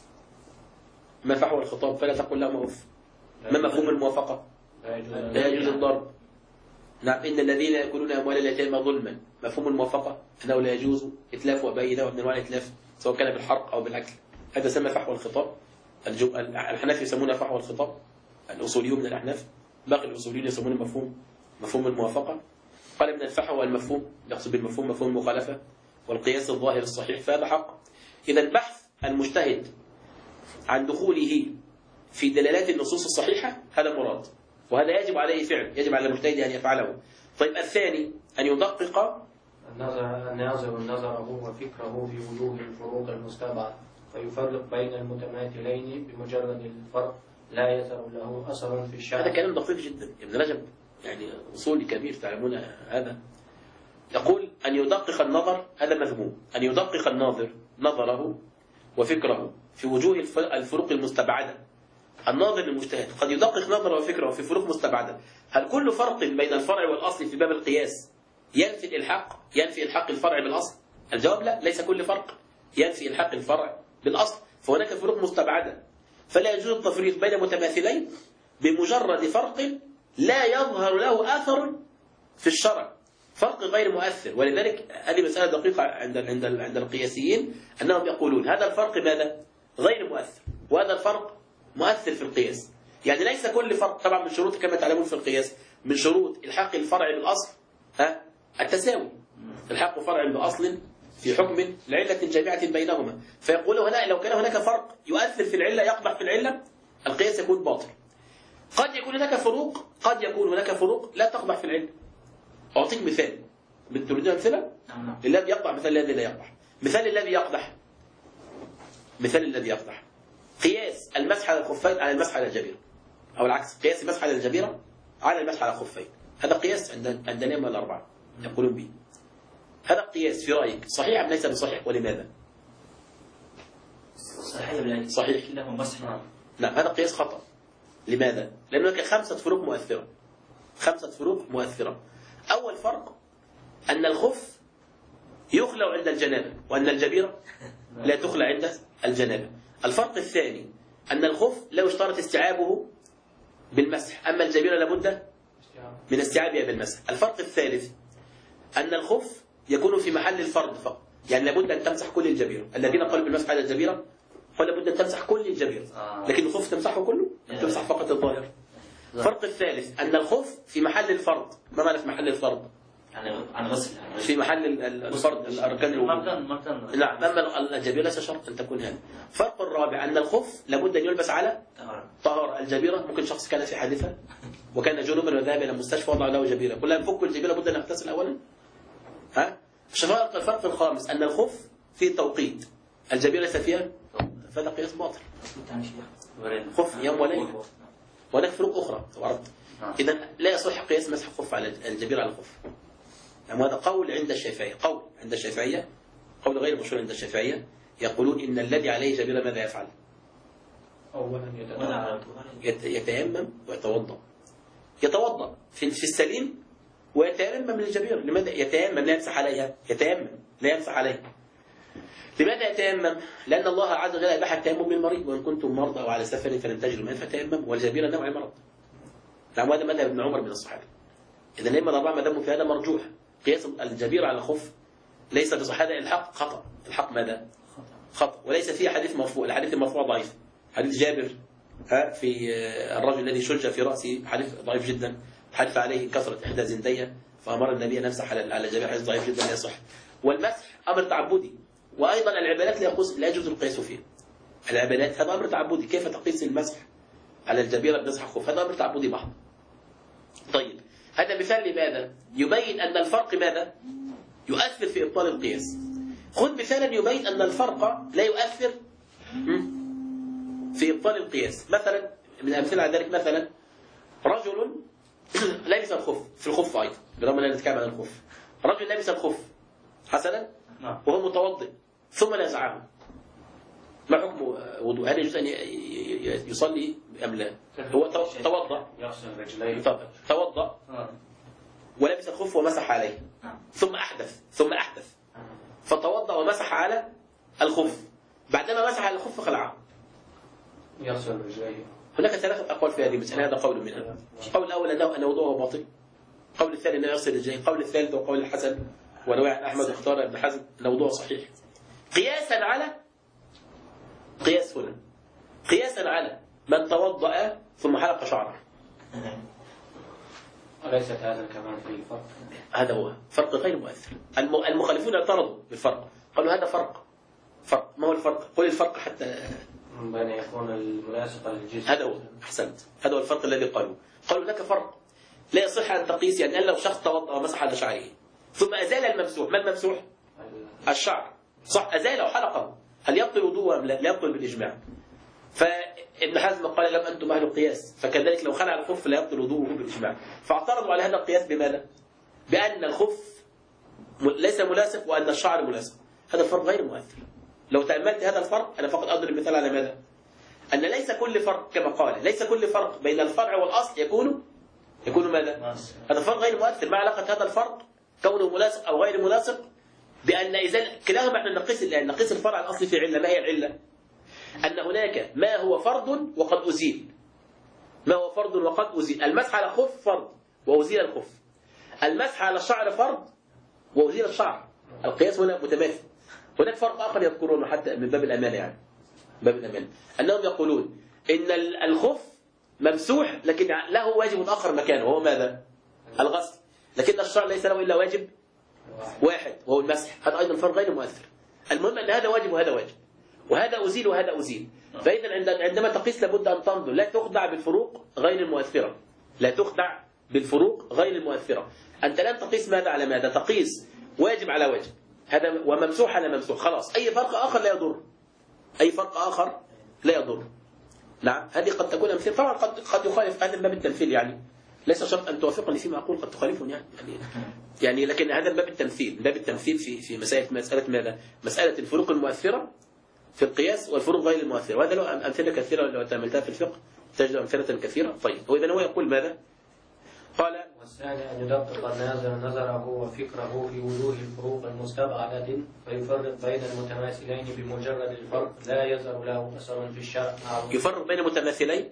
ما فحوى الخطاب فلا تقل لهما أف؟ ما مفهوم الموافقة؟ لا يجوز الضرب. نعم، إن الذين يأكلون أموال اليتامى ظلما، مفهوم الموافقة أنه لا يجوز إتلاف وبينة ومن أنواع الإتلاف سواء كان بالحرق أو بالأكل. هذا يسمى فحوى الخطاب. الحناف يسمونه فحوى الخطاب، الأصوليون من الأحناف، باقي الأصوليين يسمونه مفهوم الموافقة. قال من الفحوى والمفهوم يقصد بالمفهوم مفهوم المخالفة والقياس الظاهر الصحيح، فهذا حق. إذا البحث المجتهد عن دخوله في دلالات النصوص الصحيحة هذا مراد، وهذا يجب عليه فعل، يجب على المجتهد أن يفعله. طيب الثاني أن يدقق الناظر نظره وفكره في وجوه الفروق المستبعدة، فيفرق بين المتماثلين بمجرد الفرق لا يظهر له أثر في الشرع. هذا كلام دقيق جدا. ابن رجب يعني أصولي كبير تعلمون هذا. يقول أن يدقق النظر، هذا مذموم، أن يدقق الناظر نظره وفكره في وجوه الفروق المستبعدة. الناظر المجتهد قد يدقق نظره وفكره في فروق مستبعدة. هل كل فرق بين الفرع والأصل في باب القياس ينفي الحق الفرع بالأصل؟ الجواب لا، ليس كل فرق ينفي الحق الفرع بالأصل، فهناك فروق مستبعدة، فلا يجوز التفريق بين متماثلين بمجرد فرق لا يظهر له أثر في الشرع، فرق غير مؤثر. ولذلك هذه مسألة دقيقة عند القياسيين، أنهم يقولون هذا الفرق ماذا؟ غير مؤثر، وهذا الفرق مؤثر في القياس. يعني ليس كل فرق، طبعا من شروط كما تعلمون في القياس من شروط الحق الفرع بالأصل التساوي، الحق فرع بأصل في حكم لعلة جامعة بينهما، فيقول هنا لو كان هناك فرق يؤثر في العلة يقبح في العلة القياس يكون باطل. قد يكون هناك فروق لا تقبح في العلة. أعطيك مثال، تريدون أمثلة؟ الذي يقبح مثال الذي لا يقبح. مثال الذي يقبح قياس المسح على الخفين على المسح على الجبيرة، أو العكس، قياس المسح على الجبيرة على المسح على الخفين. هذا قياس عند الأئمة الأربعة يقولون به. هذا القياس في رأيك صحيح أم ليس بصحيح، ولماذا؟ صحيح. له مسح. نعم، هذا قياس خطأ. لماذا؟ لأن هناك 5 فروق مؤثرة. أول فرق أن الخف يخلع عند الجنابة، وأن الجبيرة لا تخلع عند الجنابة. الفرق الثاني أن الخف لا يشترط استيعابه بالمسح، أما الجبيرة لابد من استيعابها بالمسح. الفرق الثالث أن الخف يكون في محل الفرض فقط، يعني لابد أن تمسح كل الجبيرة. الذين قالوا بالمسح على الجبيرة قالوا لابد أن تمسح كل الجبيرة، لكن الخف تمسحه كله، تمسح فقط الظاهر. الفرق الثالث أن الخف في محل الفرض. ما معنى في محل الفرض؟ يعني عن غسل، في محل الفرض، الأركان الوضوء. نعم، أما الجبيرة ليس شرط أن تكون هذا. الفرق الرابع أن الخف لابد أن يلبس على طهارة. الجبيرة ممكن شخص كان في حادثة وكان جنوبا وذهب إلى المستشفى وضع له جبيرة، كلها نفك الجبيرة لابد أن نغتسل أولا. الفرق الخامس أن الخف في توقيت، الجبيرة ليس فيها، فهذا قياس باطل. خف يوم وليلة. وهناك فروق أخرى وردت. إذن لا يصح قياس مسح الخف على الجبيرة على الخف. يعني هذا قول عند الشافعية، قول غير مشهور عند الشافعية، يقولون إن الذي عليه جبيرة ماذا يفعل؟ يتيمم ويتوضأ في السليم ويتيمم من الجبيرة. لماذا يتيمم؟ لا يمسح عليها، يتيمم لا يمسح عليها. لماذا يتيمم؟ لأن الله عز وجل أباح التيمم للمريض، وإن كنتم مرضى أو على سفر فلم تجدوا ماء فتيمموا، والجبيرة نوع مرض. نعم، هذا مذهب ابن عمر من الصحابة. إذا الأئمة الأربعة ما داموا في هذا مرجوح. قياس الجبيرة على الخف ليس بصحة، هذا الحق خطأ. الحق ماذا؟ خطأ، وليس فيه حديث مرفوع. الحديث المرفوع ضعيف. حديث جابر في الرجل الذي شج في رأسه حديث ضعيف جدا. حدث عليه كثرة إحدى زندية فأمر النبي أن يمسح على جميع. حديث ضعيف جدا لا يصح. والمسح أمر تعبدي، وأيضا العبادات لا يجوز القياس فيها. العبادات هذا أمر تعبدي، كيف تقيس المسح على الجبيرة بمسح الخف؟ هذا أمر تعبدي محض. طيب، هذا مثال لماذا؟ يبين أن الفرق ماذا؟ يؤثر في إبطال القياس. خذ مثالا يبين أن الفرق لا يؤثر في إبطال القياس. مثلا من الأمثلة على ذلك، مثلا رجل لابس الخف، في الخف أيضا برغم أننا نتكلم عن الخف. رجل لابس الخف حسنا وهو متوضئ ثم نزعه، ما حكم وضوء؟ هل يجوز أن يصلي أم لا؟ هو توضأ، يغسل رجليه، توضأ ولبس الخف ومسح عليه، ثم أحدث فتوضأ ومسح على الخف، بعدما مسح على الخف خلعه، يغسل رجليه. هناك ثلاثة أقوال في هذه المسألة، هذا قول منها. القول الأول أن وضوءه باطل، القول الثاني أنه يغسل رجليه، القول الثالث وقول الحسن ورواية أحمد واختار ابن حزم أن وضوءه صحيح. قياسا على من توضأ ثم حلق شعره. أليست هذا كمان في فرق؟ هذا هو فرق غير مؤثر. المخالفون اعترضوا بالفرق، قالوا هذا فرق. ما هو الفرق؟ قل الفرق حتى بين يكون المناسق للجسم. هذا هو، أحسنت، هذا هو الفرق الذي قالوا هناك فرق لا يصح أن تقيس. يعني أن لو شخص توضأ ومسح على شعره ثم أزال الممسوح، ما الممسوح؟ الشعر، صح، أزاله وحلقه، هل يبطل وضوءه أم لا؟ لا يبطل بالإجماع. فابن حزم قال لم أنتم أهل القياس، فكذلك لو خلع الخف لا يبطل وضوءه بالإجماع. فاعترضوا على هذا القياس بماذا؟ بأن الخف ليس ملاصق وأن الشعر ملاصق. هذا الفرق غير مؤثر. لو تأملت هذا الفرق، أنا فقط أضرب مثال على ماذا؟ أن ليس كل فرق كما قال، ليس كل فرق بين الفرع والأصل يكون ماذا؟ هذا فرق غير مؤثر. ما علاقة هذا الفرق كونه ملاصق أو غير ملاصق بأن إذا كلاهما احنا نقيس الفرع الأصلي في علة. ما هي العلة؟ أن هناك ما هو فرض وقد أزيل. ما هو فرض وقد أزيل؟ المسح على خف فرض وأزيل الخف. المسح على الشعر فرض وأزيل الشعر. القياس هنا متماثل. هناك فرق آخر يذكرونه حتى من باب الأمانة، يعني باب الأمانة، أنهم يقولون إن الخف ممسوح لكن له واجب آخر مكانه، وهو ماذا؟ الغسل. لكن الشعر ليس له إلا واجب واحد وهو المسح. هذا أيضا فرق غير مؤثر. المهم أن هذا واجب وهذا واجب، وهذا أزيل وهذا أزيل. فإذا عندما تقيس لابد أن تنظر، لا تخدع بالفروق غير المؤثرة. لا تخدع بالفروق غير المؤثرة. أنت لن تقيس ماذا على ماذا، تقيس واجب على واجب، هذا وممسوح على ممسوح، خلاص. أي فرق آخر لا يضر، أي فرق آخر لا يضر. نعم، هذه قد تكون أمثلة. طبعا قد يخالف هذا باب التمثيل، يعني ليس شرط أن توافقني فيما أقول، قد تخالفني يعني لكن هذا باب التمثيل. باب التمثيل في مسألة ماذا؟ مسألة الفروق المؤثرة في القياس والفروق غير المؤثرة. وهذا له أمثلة كثيرة لو تأملتها في الفقه تجد أمثلة كثيرة. طيب، وإذا هو يقول ماذا؟ قال: والثاني أن يدقق الناظر نظره وفكره في وجوه الفروق المستبعدة فيفرق بين المتماثلين بمجرد الفرق لا يظهر له أثر في الشرع. يفرق بين متماثلين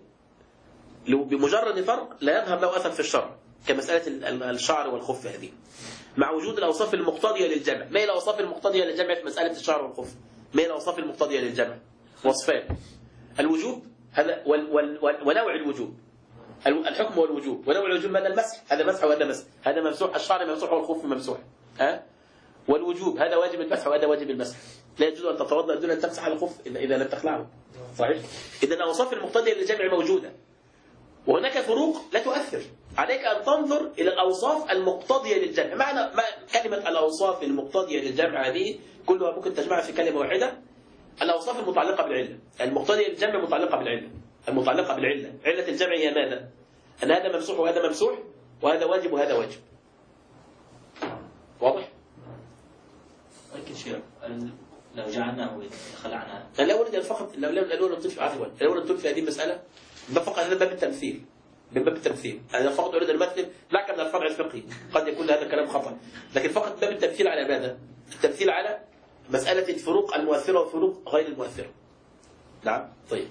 بمجرد فرق لا يظهر له أثر في الشرع، كمسألة الشعر والخف هذه، مع وجود الأوصاف المقتضية للجمع. ما هي الأوصاف المقتضية للجمع في مسألة الشعر والخف؟ ما هي الأوصاف المقتضية للجمع؟ وصفان: الوجوب هذا ونوع الوجوب، الحكم والوجوب. ونوع الوجوب ماذا؟ المسح، هذا مسح وهذا مسح، هذا ممسوح، الشعر ممسوح والخف ممسوح. والوجوب هذا واجب المسح وهذا واجب المسح. لا يجوز أن تتوضأ دون أن تمسح على الخف إذا لم تخلعه. صحيح؟ إذا الأوصاف المقتضية للجمع موجودة، وهناك فروق لا تؤثر. عليك أن تنظر إلى الأوصاف المقتضية للجمع. معنى كلمة الأوصاف المقتضية للجمع هذه كلها ممكن تجمعها في كلمة واحدة: الأوصاف المتعلقة بالعلة. المقتضية للجمع متعلقة بالعلة. المتعلقة بالعلة، علة الجمع هي ماذا؟ أن هذا ممسوح وهذا ممسوح، وهذا واجب وهذا واجب. واضح؟ ولكن شيء لو جعلناه خلعناه، لا أريد فقط لو نطيف عفوا لو نطيف في هذه المسألة فقط هذا باب التمثيل. من باب التمثيل أنا فقط أريد أن أمثل لك من الفرع الفقهي، قد يكون هذا الكلام خطأ، لكن فقط باب التمثيل على ماذا؟ التمثيل على مسألة الفروق المؤثرة والفروق غير المؤثرة. نعم. طيب.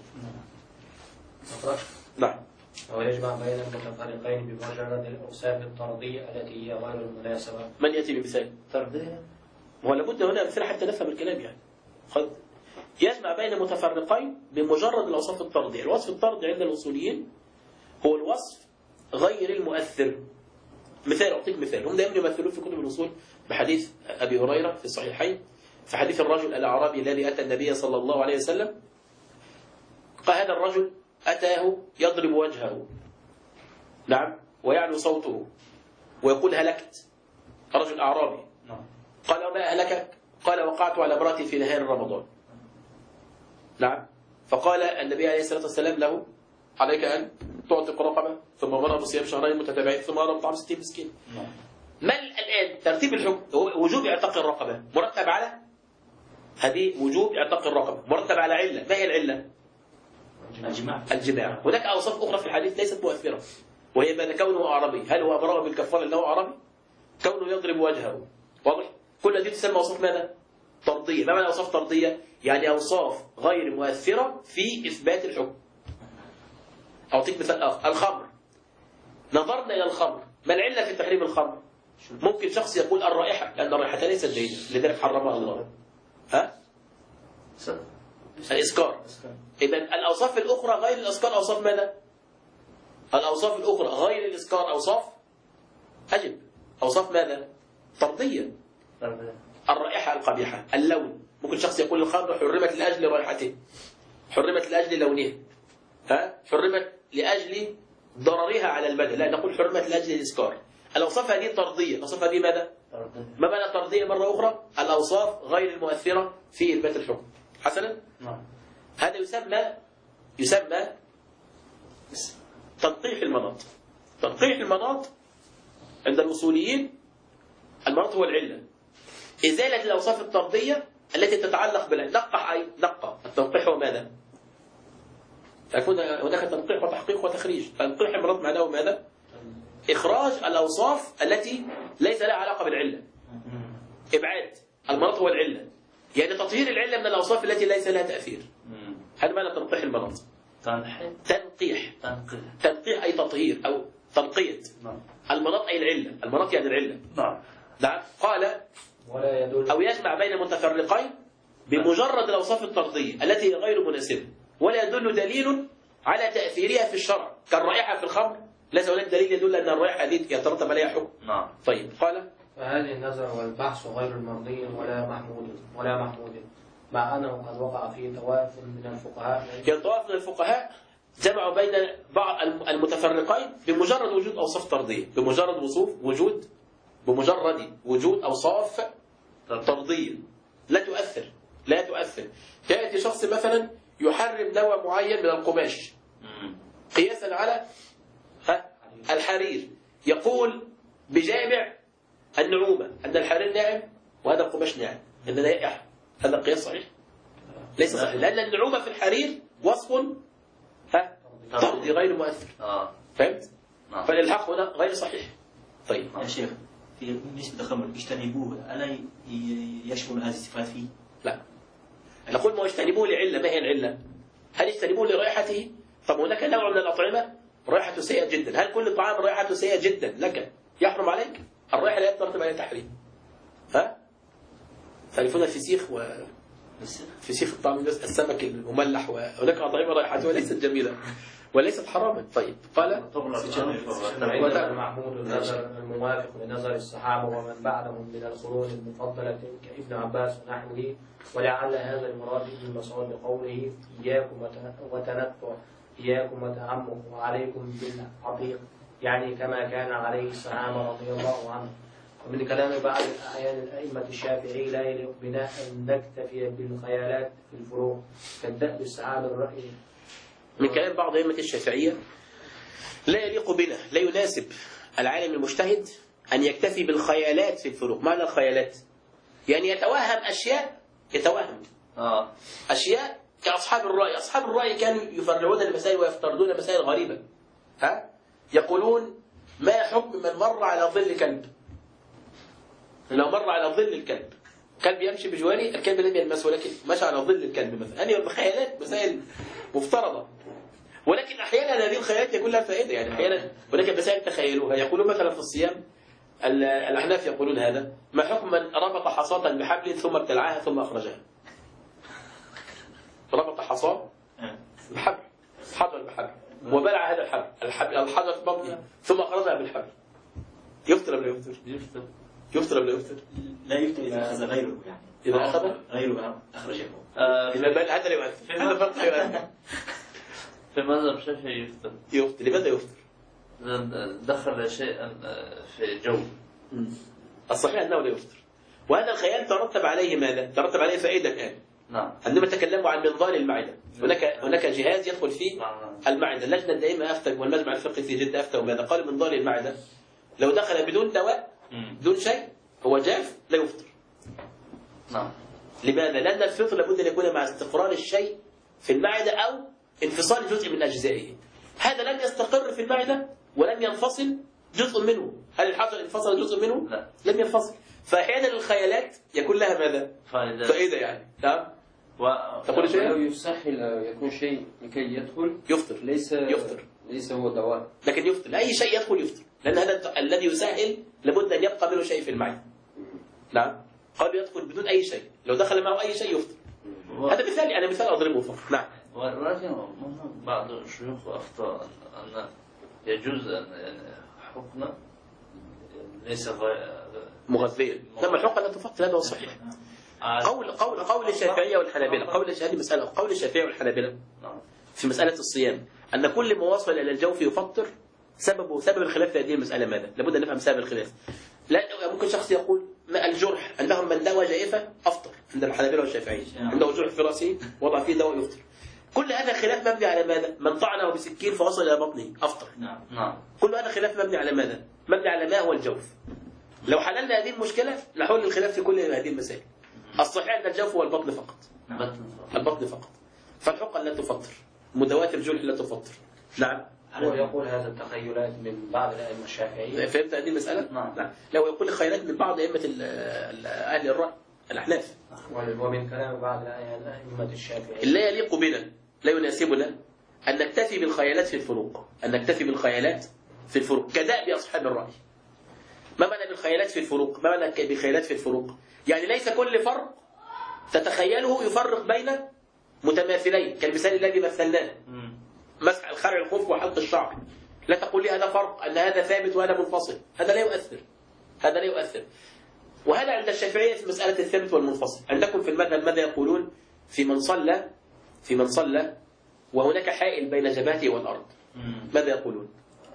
نعم. ويجمع بين المتفرقين بمجرد الأوصاف الطردية التي هي غير المناسبة. من يأتي بمثال؟ طردية. ولا بد هنا أمثلة حتى نفهم الكلام يعني. قد يجمع بين متفرقين بمجرد الأوصاف الطردية. الوصف الطردي عند الأصوليين هو الوصف غير المؤثر. مثال، أعطيك مثال. هم دائما يمثلون في كتب الأصول بحديث أبي هريرة في الصحيحين، في حديث الرجل الأعرابي الذي أتى النبي صلى الله عليه وسلم. قال هذا الرجل أتاه يضرب وجهه، نعم، ويعلو صوته ويقول هلكت. رجل أعرابي. قال وما أهلكك؟ قال وقعت على امرأتي في نهار رمضان. نعم. فقال النبي عليه الصلاة والسلام له عليك أن تعتق رقبة، ثم مرة بصيام شهرين متتابعين، ثم مرة بطعام 60 مسكين. ما الآن ترتيب الحكم؟ هو وجوب اعتاق الرقبة مرتب على هذه، وجوب اعتاق الرقبة مرتب على علة. ما هي العلة؟ الجماع. هناك أوصاف أخرى في الحديث ليست مؤثرة، وهي ما كونه أعرابي. هل هو أبرأ بالكفارة لأنه أعرابي؟ كونه يضرب وجهه. واضح؟ كل هذه تسمى أوصاف ماذا؟ طردية. ما معنى أوصاف طردية؟ يعني أوصاف غير مؤثرة في إثبات الحكم. أعطيك مثال آخر. الخمر. نظرنا إلى الخمر، ما العلة في تحريم الخمر؟ ممكن شخص يقول الرائحة، لأن الرائحة ليست جيدة لذلك حرمها الله. ها؟ الإسكار. إذن الأوصاف الأخرى غير الإسكار أوصاف ماذا؟ الأوصاف الأخرى غير الإسكار أوصاف أجب. أوصاف ماذا؟ طردية. الرائحة القبيحة، اللون. ممكن شخص يقول الخمر حرمت لأجل رائحته، حرمت لأجل لونها، ها؟ حرمت لأجل ضررها على البدن. لا، نقول حرمت لأجل الإسكار. الأوصاف هذه طردية. الأوصاف هذه ماذا؟ ما معنى طردية مرة أخرى؟ الأوصاف غير المؤثرة في إثبات الحكم. حسنا؟ هذا يسمى تنقيح المناط. تنقيح المناط عند الأصوليين، المناط هو العلة. إزالة الأوصاف الطردية التي تتعلق بالعلة. نقح أي نقى. التنقيح هو ماذا؟ يكون هناك تنقيح وتحقيق وتخريج. تنقيح المناط معناه ماذا؟ إخراج الأوصاف التي ليس لها علاقة بالعلة. إبعاد. المناط هو العلة، يعني تطهير العلة من الأوصاف التي ليس لها تأثير. هذا معنى تنقيح المناط. تنقيح أي تطهير أو تنقية. المناط أي العلة. المناط يعني العلة. نعم. قال ولا يدل أو يجمع بين متفرقين بمجرد الأوصاف الطردية التي هي غير مناسبة، ولا يدل دليل على تأثيرها في الشرع كالرائحة في الخمر. ليس هناك دليل يدل أن الرائحة هذه يترتب عليها حكم. طيب. قال فهذه النظر والبحث غير مرضي ولا محمود مع أنه قد وقع فيه طوائف من الفقهاء. طوائف من الفقهاء جمعوا بين بعض المتفرقين بمجرد وجود أوصاف طردية، بمجرد وجود أوصاف طردية لا تؤثر. يأتي شخص مثلا يحرم نوع معين من القماش قياسا على الحرير، يقول بجامع النعومة أن الحرير ناعم وهذا القماش ناعم، إن نائح. هذا القياس صحيح؟ ليس صحيح، لأن النعومة في الحرير وصف طردي غير مؤثر. فهمت؟ فالإلحاق هنا غير صحيح. طيب يا شيخ، في بالنسبة للخمر اجتنبوه، ألا يشمل هذه الصفات فيه؟ لا، نقول ما اجتنبوه لعلة. ما هي العلة؟ هل اجتنبوه لرائحته؟ طب هناك نوع من الأطعمة رائحته سيئة جدا، هل كل طعام رائحته سيئة جدا لك يحرم عليك؟ الرائحة لا يترتب عليها تحريم. تعرفون الفسيخ فسيخ الطعام السمك المملح، وهناك أطعمة رائحتها ليست جميلة وليست حراما. طيب قال محمود النظر الموافق لنظر الصحابة ومن بعدهم من القرون المفضلة كابن عباس ونحوه، ولعل هذا المراد ابن مسعود بقوله إياكم وتنطع، إياكم وتعمق، وعليكم بالعتيق، يعني كما كان عليه الصحابة رضي الله عنهم. ومن كلام بعض الأحيان الأئمة الشافعي لا يليق بنا أن نكتفي بالخيالات في الفروق كالدأب السعادة الرأي. من كلام بعض أئمة الشافعية لا يليق بنا، لا يناسب العالم المجتهد أن يكتفي بالخيالات في الفروق. معنى الخيالات يعني يتوهم أشياء، أشياء كأصحاب الرأي. أصحاب الرأي كانوا يفرعون المسائل ويفترضون مسائل غريبة. يقولون ما حكم من مر على ظل كلب؟ لو مر على ظل الكلب كلب يمشي بجواري، الكلب لم يلمسه ولكن مشى على ظل الكلب مثلا. هذه خيالات، مسائل مفترضة، ولكن أحيانا هذه الخيالات يكون لها فائدة. يعني أحيانا هناك مسائل تخيلوها. يقولون مثلا في الصيام، الأحناف يقولون هذا: ما حكم من ربط حصاة بحبل ثم ابتلعها ثم أخرجها؟ ربط حصاة بحبل، حجر بحبل، وبلع هذا الحجر في بطنه ثم أخرجها بالحبل، يفطر أم لا يفطر؟ يفطر أم لا يفطر؟ لا يفتر إذا أخذ غيره يعني. إذا أخذ غيره أخرجه. هذا لا يؤثر. هذا فرق لا يؤثر. في مذهب الشافعي يفطر. يفطر. لماذا يفطر؟ دخل شيئا في جو. الصحيح أنه لا يفطر. وهذا الخيال ترتب عليه ماذا؟ ترتب عليه فائدة الآن. نعم. عندما تكلموا عن منظار المعدة، هناك جهاز يدخل فيه المعدة. اللجنة الدائمة أفتى والمجمع الفقهي في جدة أفتى وماذا؟ قالوا منظار المعدة لو دخل بدون دواء، بدون شيء، هو جاف، لا يفطر. نعم. لماذا؟ لأن الفطر لابد أن يكون مع استقرار الشيء في المعدة أو انفصال جزء من أجزائه. هذا لم يستقر في المعدة ولم ينفصل جزء منه. هل الحجر انفصل جزء منه؟ لا. لم ينفصل. فأحيانا الخيالات يكون لها ماذا؟ فائدة يعني. نعم. تقول شيء؟ لو يسهل يكون شيء لكي يدخل يفطر. يفطر. ليس هو دواء. لكن يفطر. أي شيء يدخل يفطر، لأن هذا الذي يسهل لابد أن يبقى منه شيء في المعدة. نعم. قالوا يدخل بدون أي شيء، لو دخل معه أي شيء يفطر. هذا مثال، أنا مثال أضربه فقط. نعم. ولكن بعض الشيوخ أخطأ أن يجوز أن حكم ليس مغذيا. لما الحكم لا تفطر، هذا هو الصحيح. قول الشافعية والحنابلة، هذه مسألة. قول الشافعية والحنابلة في مسألة الصيام أن كل ما وصل إلى الجوف يفطر. سبب الخلاف في هذه المسألة ماذا؟ لابد أن نفهم سبب الخلاف. لا ممكن شخص يقول ما الجرح عندهم من دواء جائفة أفطر، عند الحنابلة والشافعية عنده جرح في رأسه وضع فيه دواء يفطر. كل هذا خلاف مبني على ماذا؟ من طعنه بسكين فوصل إلى بطنه أفطر. نعم. كل هذا خلاف مبني على ماذا؟ مبني على ما هو الجوف. لو حللنا هذه المشكلة نحل الخلاف في كل هذه المسائل. الصحيح أن الجوف هو البطن فقط. البطن فقط. فالحقن لا تفطر، مدوات الجرح لا تفطر. نعم. هو يقول هذا التخيلات من بعض الأئمة الشافعية. فهمت هذه المسألة؟ نعم. لو يقول الخيالات من بعض أئمة أهل الرأي الأحناف. ومن كلام بعض الأئمة الشافعية. لا يليق بنا، لا يناسبنا أن نكتفي بالخيالات في الفروق، أن نكتفي بالخيالات في الفروق كدأب أصحاب الرأي. ما معنى بالخيالات في الفروق؟ ما معنى بالخيالات في الفروق؟ يعني ليس كل فرق تتخيله يفرق بين متماثلين، كالمثال الذي مثلناه، مسح الخرع الخف وحلق الشعر. لا تقول لي هذا فرق، أن هذا ثابت وهذا منفصل. هذا لا يؤثر. هذا لا يؤثر. وهذا عند الشافعية في مسألة الثابت والمنفصل. عندكم في المذهب ماذا يقولون؟ في من صلى وهناك حائل بين جبهته والأرض، ماذا يقولون؟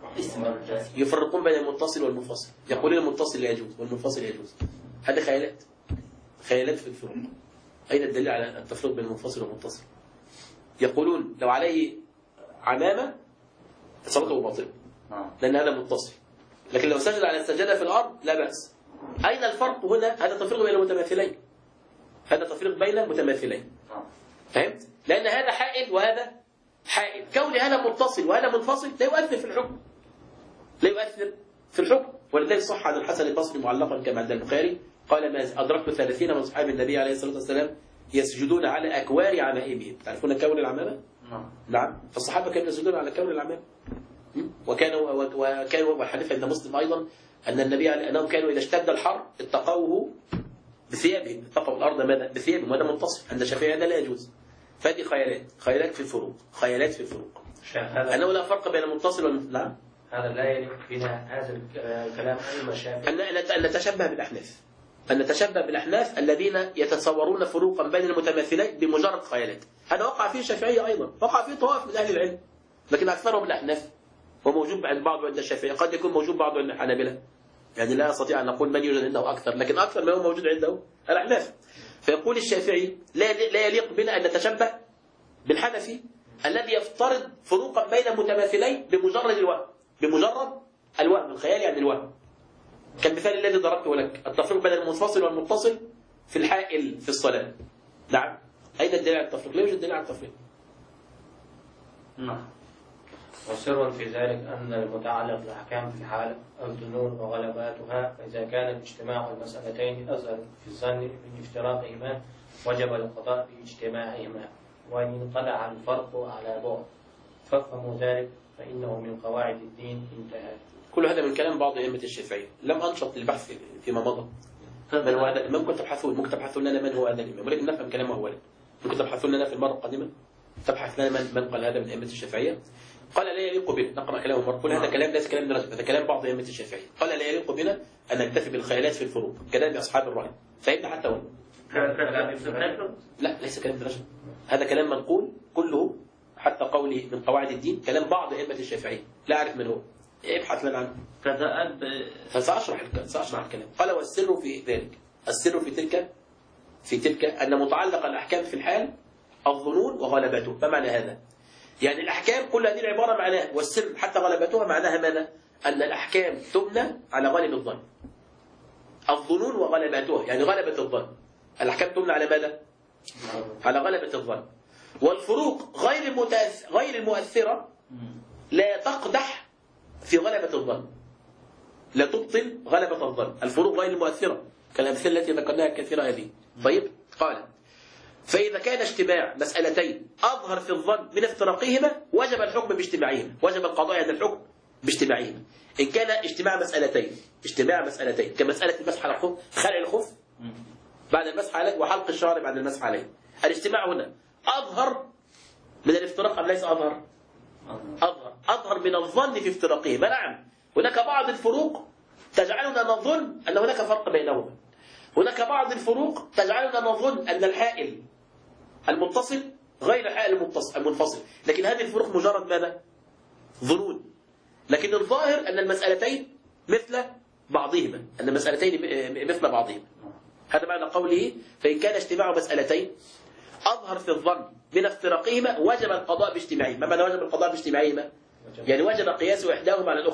يفرقون بين المتصل والمنفصل. يقولون المتصل لا يجوز والمنفصل يجوز. هذه خيالات في الفروق. أين الدليل على التفريق بين المنفصل والمتصل؟ يقولون لو عليه عمامة صلاته باطلة لأن هذا متصل، لكن لو سجد على السجادة في الأرض لا بأس. أين الفرق هنا؟ هذا تفريق بين المتماثلين. هذا تفريق بين المتماثلين. فهمت؟ لأن هذا حائل وهذا حائل. كون هذا متصل وهذا منفصل لا يؤثر في الحكم. لا يؤثر في الحكم. ولذلك صح عن الحسن البصري معلقا كما عند البخاري قال: ما أدركت 30 من أصحاب النبي عليه الصلاة والسلام يسجدون على أكوار عمائمهم. تعرفون كون العمامة؟ نعم. فالصحابة كانوا يسجدون على كون العمامة. وكانوا والحديث عند مسلم أيضا أن النبي أنهم كانوا إذا اشتد الحر اتقوه بثيابهم، اتقوا الأرض ماذا؟ بثيابهم، وهذا منتصف. عند الشافعي هذا لا يجوز. فهذه خيالات في الفروق. خيالات في الفروق. أنه لا فرق بين المتصل والمنفصل. نعم. هذا لا يليق بنا هذا الكلام أئمة الشافعية. أن نتشبه بالأحناف. أن نتشبه بالأحناف الذين يتصورون فروقا بين المتماثلين بمجرد خيالات. هذا وقع فيه الشافعية أيضا، وقع فيه طوائف من أهل العلم، لكن أكثرهم الأحناف. وموجود عند بعض عند الشافعية، قد يكون موجود بعض عند الحنابلة. يعني لا أستطيع أن نقول من يوجد عنده أكثر، لكن أكثر ما هو موجود عنده الأحناف. فيقول الشافعي لا يليق بنا أن نتشبه بالحنفي الذي يفترض فروقا بين متماثلين بمجرد الوهم. بمجرد الوهم، الخيال يعني الوهم. كالمثال الذي ضربته لك، التفريق بين المنفصل والمتصل في الحائل في الصلاة. نعم. أين الدليل على التفريق؟ لا يوجد دليل على التفريق. نعم. وسر في ذلك أن المتعلق بالأحكام في الحال الظنون وغلباتها، فإذا كان اجتماع المسألتين أظهر في الظن من افتراقهما وجب القضاء باجتماعهما، وإن انقطع الفرق على بعد فافهموا ذلك فإنه من قواعد الدين. انتهى. كل هذا من كلام بعض أئمة الشافعية. لم أنشط البحث فيما مضى. من هو هذا الإمام؟ ممكن تبحثون لنا من هو هذا الإمام، ولكن نفهم كلامه أولا. ممكن تبحثون لنا في المرة القادمة، تبحث لنا من قال هذا من أئمة الشافعية. قال لا يليق بنا نقرأ كلامه مرة. كل هذا كلام ليس كلام ابن رجب، هذا كلام بعض أئمة الشافعية. قال لا يليق بنا أن نكتفي بالخيالات في الفروق، كلام أصحاب الرأي. فإن حتى هو لا، ليس كلام ابن رجب، هذا كلام منقول كله، حتى قوله من قواعد الدين كلام بعض أئمة الشافعية، لا أعرف من هو، ابحث لنا عنه. فسأشرح الكلام. قال والسر في ذلك، السر في تلك أن متعلق الأحكام في الحال الظنون وغلبته. ما معنى هذا؟ يعني الأحكام كل هذه العبارة معناها، والسر حتى غلبتها معناها ماذا؟ أن الأحكام تبنى على غالب الظن. الظنون وغلبتها يعني غلبة الظن. الأحكام تبنى على ماذا؟ على غلبة الظن. والفروق غير المؤثرة لا تقدح في غلبة الظن، لا تبطل غلبة الظن. الفروق غير المؤثرة كالأمثلة التي ذكرناها كثيرة هذه. طيب، قال فإذا كان اجتماع مسألتين أظهر في الظن من افتراقهما وجب الحكم باجتماعهما، وجب القضاء على الحكم باجتماعهما. إن كان اجتماع مسألتين كمسألة المسح على الخف، خلع الخف بعد المسح عليه وحلق الشعر بعد المسح عليه، الاجتماع هنا أظهر من الافتراق أم ليس أظهر؟ أظهر من الظن في افتراقهما. نعم، هناك بعض الفروق تجعلنا نظن أن هناك فرق بينهما، هناك بعض الفروق تجعلنا نظن أن الحائل المتصل غير الحائل المنفصل، لكن هذه الفروق مجرد ماذا؟ ظنون. لكن الظاهر أن المسألتين مثل بعضهما، هذا معنى قوله فإن كان اجتماع مسألتين أظهر في الظن من افتراقهما وجب القضاء باجتماعهما. ما معنى وجب القضاء باجتماعهما؟ يعني وجب قياس إحداهما على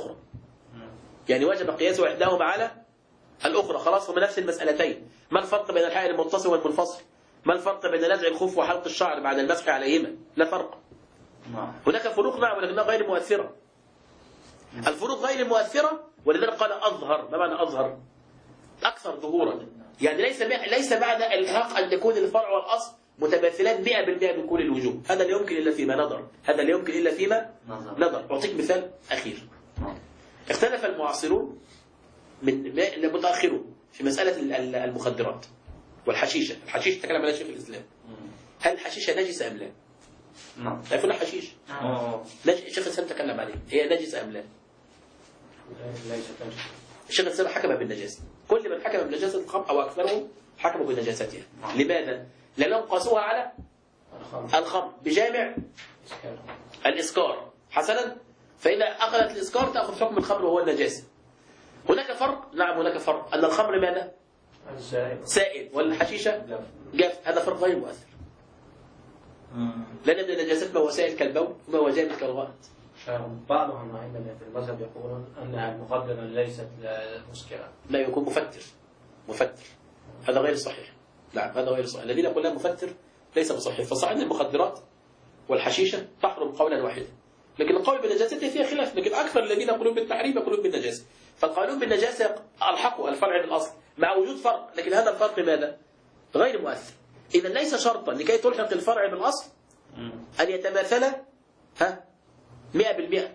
الأخرى. خلاص، هم نفس المسألتين. ما الفرق بين الحائل المتصل والمنفصل؟ ما الفرق بين نزع الخف وحلق الشعر بعد المسح عليهما؟ لا فرق. هناك فروق نعم، ولكنها غير مؤثرة. الفروق غير المؤثرة، ولذلك قال أظهر. ما معنى أظهر؟ أكثر ظهورا. يعني ليس معنى الحق أن يكون الفرع والأصل متماثلان 100% من كل الوجوه. هذا لا يمكن إلا فيما نظر. أعطيك مثال أخير. اختلف المعاصرون من المتأخرون في مسألة المخدرات والحشيشة. الحشيشة تكلم عليها شيخ الإسلام. هل الحشيشة نجسة أم لا؟ نعم. تعرفون الحشيش؟ شيخ الإسلام تكلم عليه، هي نجسة أم لا؟ ليست نجسة. الشيخ الإسلام حكم بالنجاسة. كل من حكم بنجاسة الخمر أو أكثرهم حكموا بنجاستها. لماذا؟ لأنهم قاسوها على الخمر بجامع الإسكار. حسنا، فإذا أخذت الإسكار تأخذ حكم الخمر وهو النجاسة. هناك فرق، نعم هناك فرق، أن الخمر ماذا؟ سائل والحشيشة جاف. هذا فرق غير مؤثر، لأن من النجاسات ما هو سائل كالبول وما هو جامد كالغائط. بعضهم عندنا في المذهب يقولون أنها المخدرة ليست مسكرة. لا، يكون مفتر. هذا غير صحيح. نعم، هذا غير صحيح. الذين يقولون مفتر ليس بصحيح. فصحيح أن المخدرات والحشيشة تحرم قولا واحدا، لكن القول بالنجاسة فيها خلاف. لكن أكثر الذين يقولون بالتحريم يقولون بالنجاسة. فالقانون بالنجاسة ألحقوا الفرع بالأصل مع وجود فرق، لكن هذا الفرق ماذا؟ غير مؤثر. إذا ليس شرطا لكي تلحق الفرع بالأصل أن يتماثل 100%.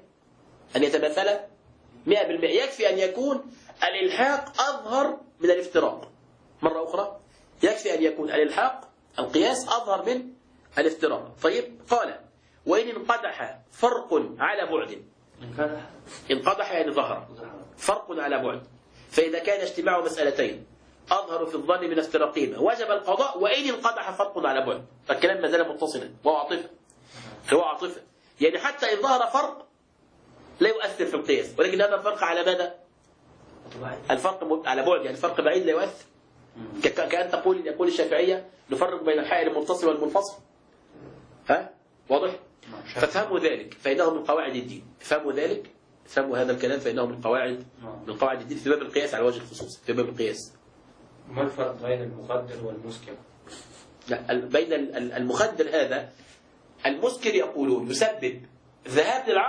يكفي أن يكون الإلحاق أظهر من الافتراق. مرة أخرى، يكفي أن يكون القياس أظهر من الافتراق. طيب، قال وإن انقدح فرق على بعد. انقدح يعني ظهر فرق على بعد. فإذا كان اجتماع مسألتين أظهر في الظن من افتراقهما وجب القضاء وإن انقدح فرق على بعد. فالكلام ما زال متصلا وهو عاطفة. يعني حتى إن ظهر فرق لا يؤثر في القياس، ولكن هذا الفرق على ماذا؟ الفرق على بعد، يعني فرق بعيد لا يؤثر. كأن يقول الشافعية نفرق بين الحائل المتصل والمنفصل. واضح؟ فافهموا ذلك فإنه من قواعد الدين. فهموا هذا الكلام فإنه من قواعد الدين في باب القياس على وجه الخصوص. في باب القياس ما الفرق بين المخدر والمسكر؟ لا، بين المخدر هذا المسكر يقولون يسبب ذهاب للعقل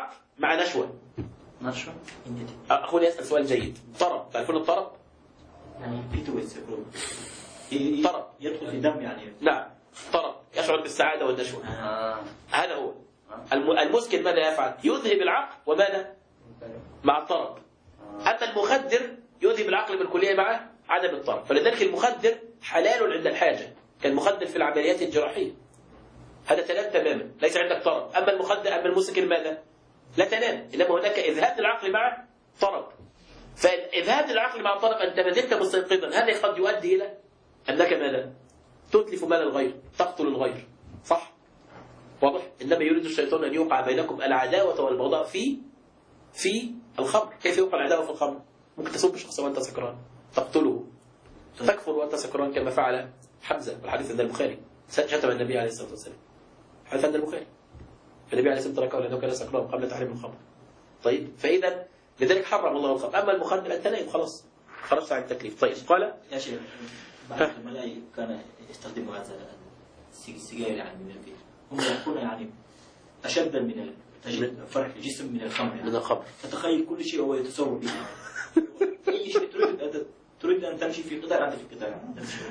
مع نشوة. نشوة. أخونا يسأل سؤال جيد. طرب، تعرفون الطرب؟ يعني بيتويس طرب يدخل في دم يعني. نعم، طرب يشعر بالسعادة والنشوة. هذا هو. المسكر ماذا يفعل؟ يذهب العقل وماذا؟ مع الطرب. أما المخدر يذهب العقل بالكلية مع عدم الطرب. فلذلك المخدر حلال عند الحاجة، كالمخدر في العمليات الجراحية. هذا تنام تماما، ليس عندك طرب. أما المخدر، أما المسكر ماذا؟ لا تنام، إنما هناك إذهاب العقل مع طرب. فإذهاب العقل مع طرب أنت ما زلت مستيقظا، هذا قد يؤدي إلى أنك ماذا؟ تتلف مال الغير، تقتل الغير. صح؟ واضح؟ إنما يريد الشيطان أن يوقع بينكم العداوة والبغضاء في الخمر. كيف يوقع العداوة في الخمر؟ ممكن تسب شخص وأنت سكران، تقتله، تكفر وأنت سكران كما فعل حمزة. والحديث عند البخاري، شتم النبي عليه الصلاة والسلام. حديث عند البخاري. النبي عليه الصلاة والسلام تركه لأنه كان سكران قبل تحريم الخمر. طيب، فإذا لذلك حرم الله الخمر. أما المخدر أنت نايم خلاص، خرجت عن التكليف. طيب، قال يا شيخ بعض الملائكة كان يستخدموا هذا السجاير يعني من البيت، هم يكون يعني أشد من تجد فرح الجسم من الخمر يعني. من الخمر. فتخيل كل شيء هو يتصور به. أي شيء تريد أن تمشي في قطار أنت في قطار.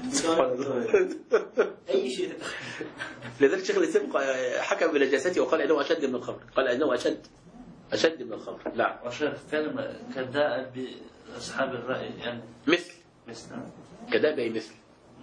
أي شيء تتخيل. لذلك شيخ الإسلام حكم بنجاسته وقال إنه أشد من الخمر. قال إنه أشد من الخمر. نعم. وشيخ فيلم كداء بأصحاب الرأي يعني مثل كداء بأي مثل.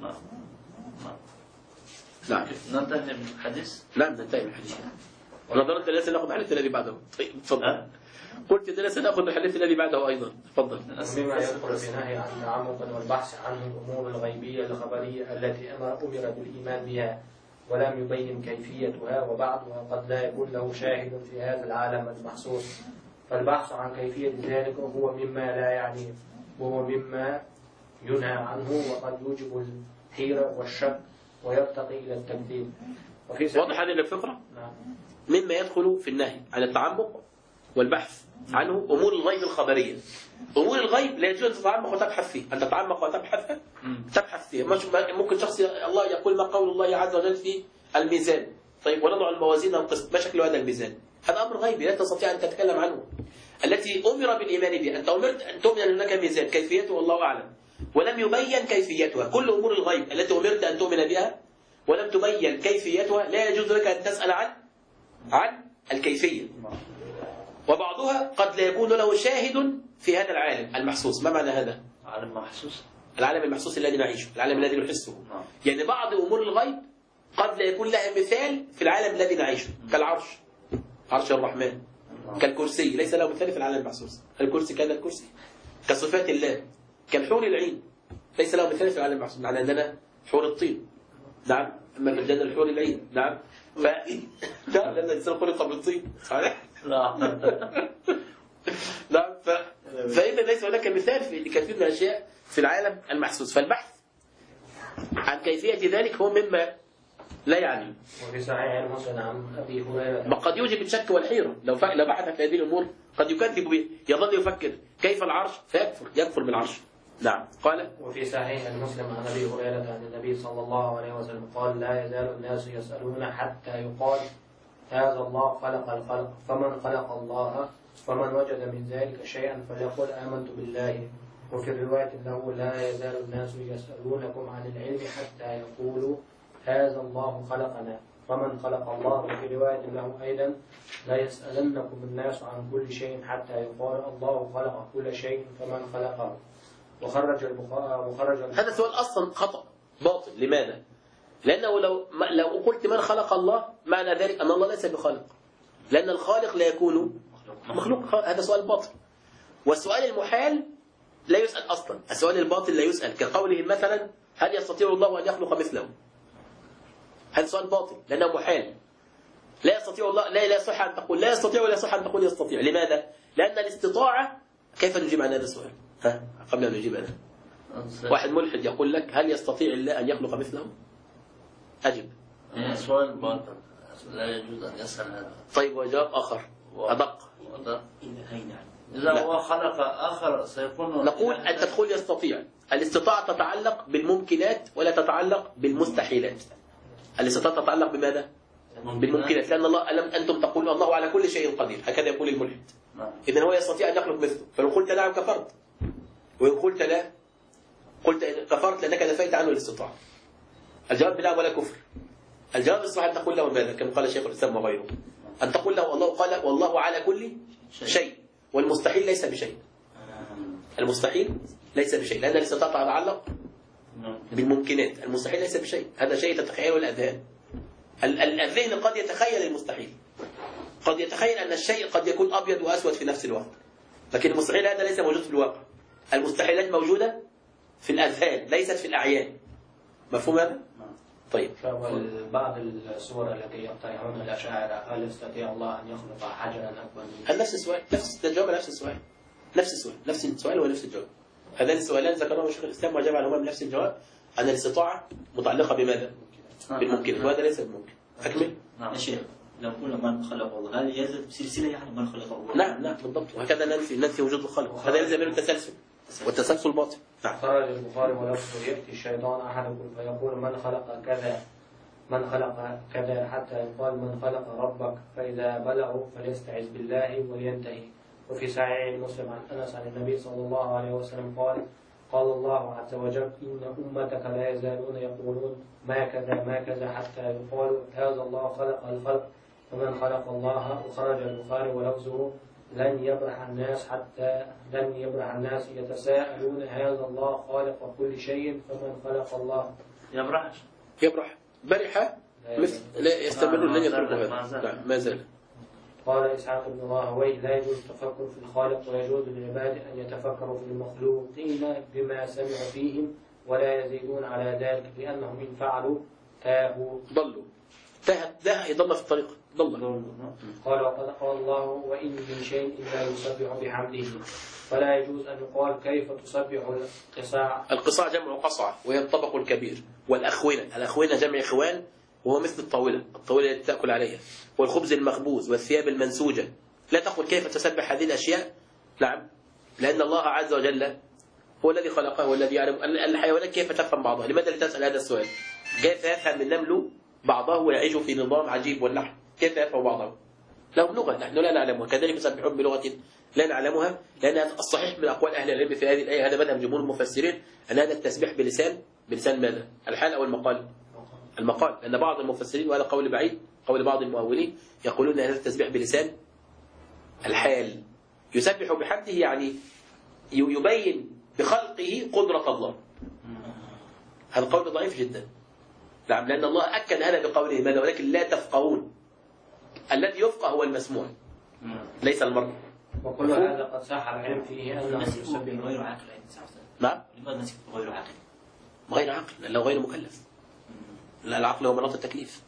نعم. ننتهي من الحديث. نعم، ننتهي من الحديث. ونظرت الناس نأخذ الحديث الذي بعده. طيب، تفضل. قلت الناس نأخذ الحديث الذي بعده أيضا. تفضل. مما يدخل في نهي عن التعمق والبحث عن الأمور الغيبية الخبرية التي أمر بالإيمان بها ولم يبين كيفيتها، وبعضها قد لا يكون له شاهد في هذا العالم المحسوس. فالبحث عن كيفية ذلك هو مما لا يعني، وهو مما ينهى عنه، وقد يوجب الحيرة والشك ويرتقي إلى التكذيب. واضح هذه الفكرة؟ نعم. مما يدخل في النهي عن التعمق والبحث عنه أمور الغيب الخبرية. أمور الغيب لا يجوز أن تتعمق وتبحث فيه، أن تتعمق وتبحث تبحث فيه. ممكن شخص الله يقول ما قول الله عز وجل في الميزان. طيب، ونضع الموازين القسط، ما شكل هذا الميزان؟ هذا أمر غيبي لا تستطيع أن تتكلم عنه. التي أمر بالإيمان بها، أنت أمرت أن تؤمن أن هناك ميزان، كيفيته والله أعلم، ولم يبين كيفيتها. كل أمور الغيب التي أمرت أن تؤمن بها ولم تبين كيفيتها لا يجوز لك أن تسأل عن الكيفية. وبعضها قد لا يكون له شاهد في هذا العالم المحسوس. ما معنى هذا؟ عالم محسوس. العالم المحسوس الذي نعيشه، العالم الذي نحسه. يعني بعض أمور الغيب قد لا يكون لها مثال في العالم الذي نعيشه، كالعرش، عرش الرحمن، كالكرسي ليس له مثال في العالم المحسوس. الكرسي كذا الكرسي، كصفات الله، كالحور العين ليس له مثال في العالم المحسوس. معنى أننا حور الطين. نعم. أما في الجنة الحور العين. نعم. نعم، لأن الإنسان خلق من الطين. صحيح؟ نعم. فإذا ليس هناك مثال في كثير من الأشياء في العالم المحسوس. فالبحث عن كيفية ذلك هو مما لا يعني. وفي صحيح مسلم عن أبي هريرة ما قد يوجب الشك والحيرة. لو بحث في هذه الأمور قد يكذب به، يظل يفكر كيف العرش فيكفر بالعرش. نعم. قال وفي صحيح المسلم عن أبي هريرة عن النبي صلى الله عليه وسلم قال لا يزال الناس يسألون حتى يقال هذا الله خلق الخلق، فمن خلق الله فمن وجد من ذلك شيئا فليقل آمنت بالله. وفي الرواية له لا يزال الناس يسألونكم عن العلم حتى يقولوا هذا الله خلقنا، فمن خلق الله. وفي رواية له أيضا لا يسألنكم الناس عن كل شيء حتى يقال الله خلق كل شيء فمن خلقه. وخرج هذا سؤال أصلا خطأ باطل. لماذا؟ لأنه لو قلت من خلق الله معنى ذلك أن الله ليس بخالق، لأن الخالق لا يكون مخلوق. هذا سؤال باطل. والسؤال المحال لا يسأل أصلا. السؤال الباطل لا يسأل، كقولهم مثلا هل يستطيع الله أن يخلق مثله؟ هذا سؤال باطل لأنه محال. لا يستطيع الله، لا يصح أن تقول لا يستطيع ولا يصح أن تقول يستطيع. لماذا؟ لأن الاستطاعة، كيف نجيب عن هذا السؤال؟ قبل أن نجيب أنا، واحد ملحد يقول لك هل يستطيع الله أن يخلق مثله؟ أجب. سؤال باطل لا يجوز أن يسأل هذا. طيب، وجواب آخر أدق. إذا هو خلق آخر سيكون نقول أن تدخل يستطيع. الاستطاعة تتعلق بالممكنات ولا تتعلق بالمستحيلات. الاستطاعة تتعلق بماذا؟ بالممكنات، لأن الله أنتم تقولون الله على كل شيء قدير، هكذا يقول الملحد. إذن هو يستطيع أن يخلق مثله، فلو قلت نعم كفرت، وإن قلت لا قلت كفرت لأنك نفيت عنه الاستطاعة. الجواب بلا ولا كفر. الجواب الصحيح أن تقول له ماذا؟ كما قال شيخ الإسلام وغيره، أن تقول له الله قال والله على كل شيء، والمستحيل ليس بشيء. المستحيل ليس بشيء، لأن الاستطاعة تتعلق بالممكنات، المستحيل ليس بشيء، هذا شيء تتخيله الأذهان. الذهن قد يتخيل المستحيل، قد يتخيل أن الشيء قد يكون أبيض وأسود في نفس الوقت، لكن المستحيل هذا ليس موجود في الواقع. المستحيلات موجودة في الأذهان ليست في الأعيان. مفهوم هذا؟ طيب. بعض الصور التي يقترحون الأشاعرة، هل يستطيع الله أن يخلق حجرا أكبر منه؟ نفس السؤال، نفس الجواب، نفس السؤال، نفس السؤال ونفس الجواب. هذان السؤالان ذكرهما شيخ الإسلام وجاب عنهما بنفس الجواب، أن الاستطاعة متعلقة بماذا؟ بالممكن، وهذا ليس بالممكن. أكمل. يا شيخ لو قلنا من خلق الله، هل يلزم بسلسلة يعني من خلق الله؟ نعم بالضبط، وهكذا ننفي وجود الخلق، هذا يلزم منه التسلسل، والتسلسل باطل. نعم. خرج البخاري ولفظه يأتي الشيطان أحدكم فيقول من خلق كذا من خلق كذا، حتى يقال من خلق ربك، فإذا بلغوا فليستعذ بالله ولينتهي. وفي صحيح مسلم عن أنس عن النبي صلى الله عليه وسلم قال الله عز وجل إن أمتك لا يزالون يقولون ما كذا حتى يقال هذا الله خلق الخلق فمن خلق الله. وخرج البخاري ولفظه لن يبرح الناس يتساءلون هذا الله خالق كل شيء فمن خلق الله. يبرح برح مثل لا يستمر لن يترك هذا. ما زال. قال إسحاق بن راهويه لا يجوز التفكر في الخالق، ويجوز للعباد أن يتفكروا في المخلوقين بما سمعوا فيهم ولا يزيدون على ذلك، لأنهم إن فعلوا تاهوا ضلوا. تاه يضل في الطريق، ضل. قال وقد قال الله وإن من شيء إلا يسبح بحمده، فلا يجوز أن يقال كيف تسبح القصاع. القصاع جمع قصعة وهي الطبق الكبير، الأخوين جمع إخوان، وهو مثل الطاولة التي تأكل عليها، والخبز المخبوز والثياب المنسوجة. لا تقل كيف تسبح هذه الأشياء، نعم، لأن الله عز وجل هو الذي خلقها والذي يعلم. الحيوانات كيف تفهم بعضها؟ لماذا تسأل هذا السؤال؟ كيف يفهم النمل بعضه ويعيش في نظام عجيب واللحم؟ كيف يفهم بعضه؟ لهم لغة نحن لا نعلمها، كذلك يسبحون بلغة لا نعلمها، لأن الصحيح من أقوال أهل العلم في هذه الآية، هذا مذهب جمهور المفسرين، أن هذا التسبيح بلسان ماذا؟ الحال أو المقال؟ المقال، لأن بعض المفسرين، وهذا قول بعيد، قول بعض المؤولين، يقولون أن هذا التسبيح بلسان الحال. يسبح بحمده يعني يبين بخلقه قدرة الله. هذا قول ضعيف جدا، نعم، لأن الله أكد هذا بقوله ماذا؟ ولكن لا تفقهون. الذي يفقه هو المسموع ليس المرء. وكل هذا قد صح العلم فيه أنه يسبح غير عاقل. نعم، لماذا نسبح غير عاقل؟ غير عاقل لأنه غير مكلف. لا، العقل هو مناط التكليف.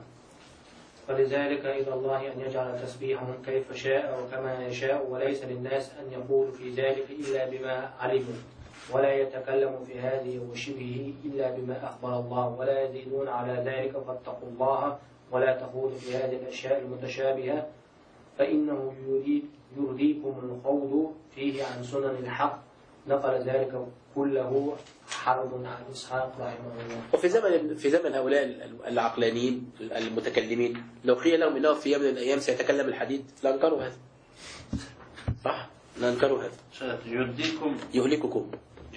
فلذلك إلى الله أن يجعل تسبيحهم كيف شاء وكما يشاء، وليس للناس أن يقولوا في ذلك إلا بما علموا، ولا يتكلموا في هذه وشبهه إلا بما أخبر الله، ولا يزيدون على ذلك. فاتقوا الله ولا تخوضوا في هذه الأشياء المتشابهة، فإنه يرضيكم الخوض فيه عن سنن الحق. نقل ذلك كله حرب عن إسحاق رحمه الله. وفي زمن هؤلاء العقلانيين المتكلمين، لو قيل لهم إنه في يوم من الأيام سيتكلم الحديد لأنكروا هذا. صح؟ لأنكروا هذا. يهلككم.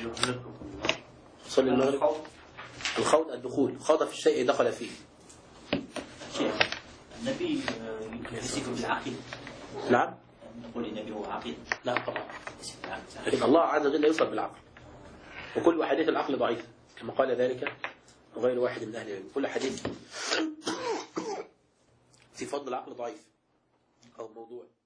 صلي المغرب. الخوض الدخول، خاض في الشيء دخل فيه. النبي يمسك بالعقيدة. نعم. نقول النبي هو عقيدة. لا طبعا. لكن الله عز وجل لا يوصل بالعقل، وكل حديث العقل ضعيف كما قال ذلك غير واحد من أهل العلم. كل حديث في فضل العقل ضعيف أو موضوع.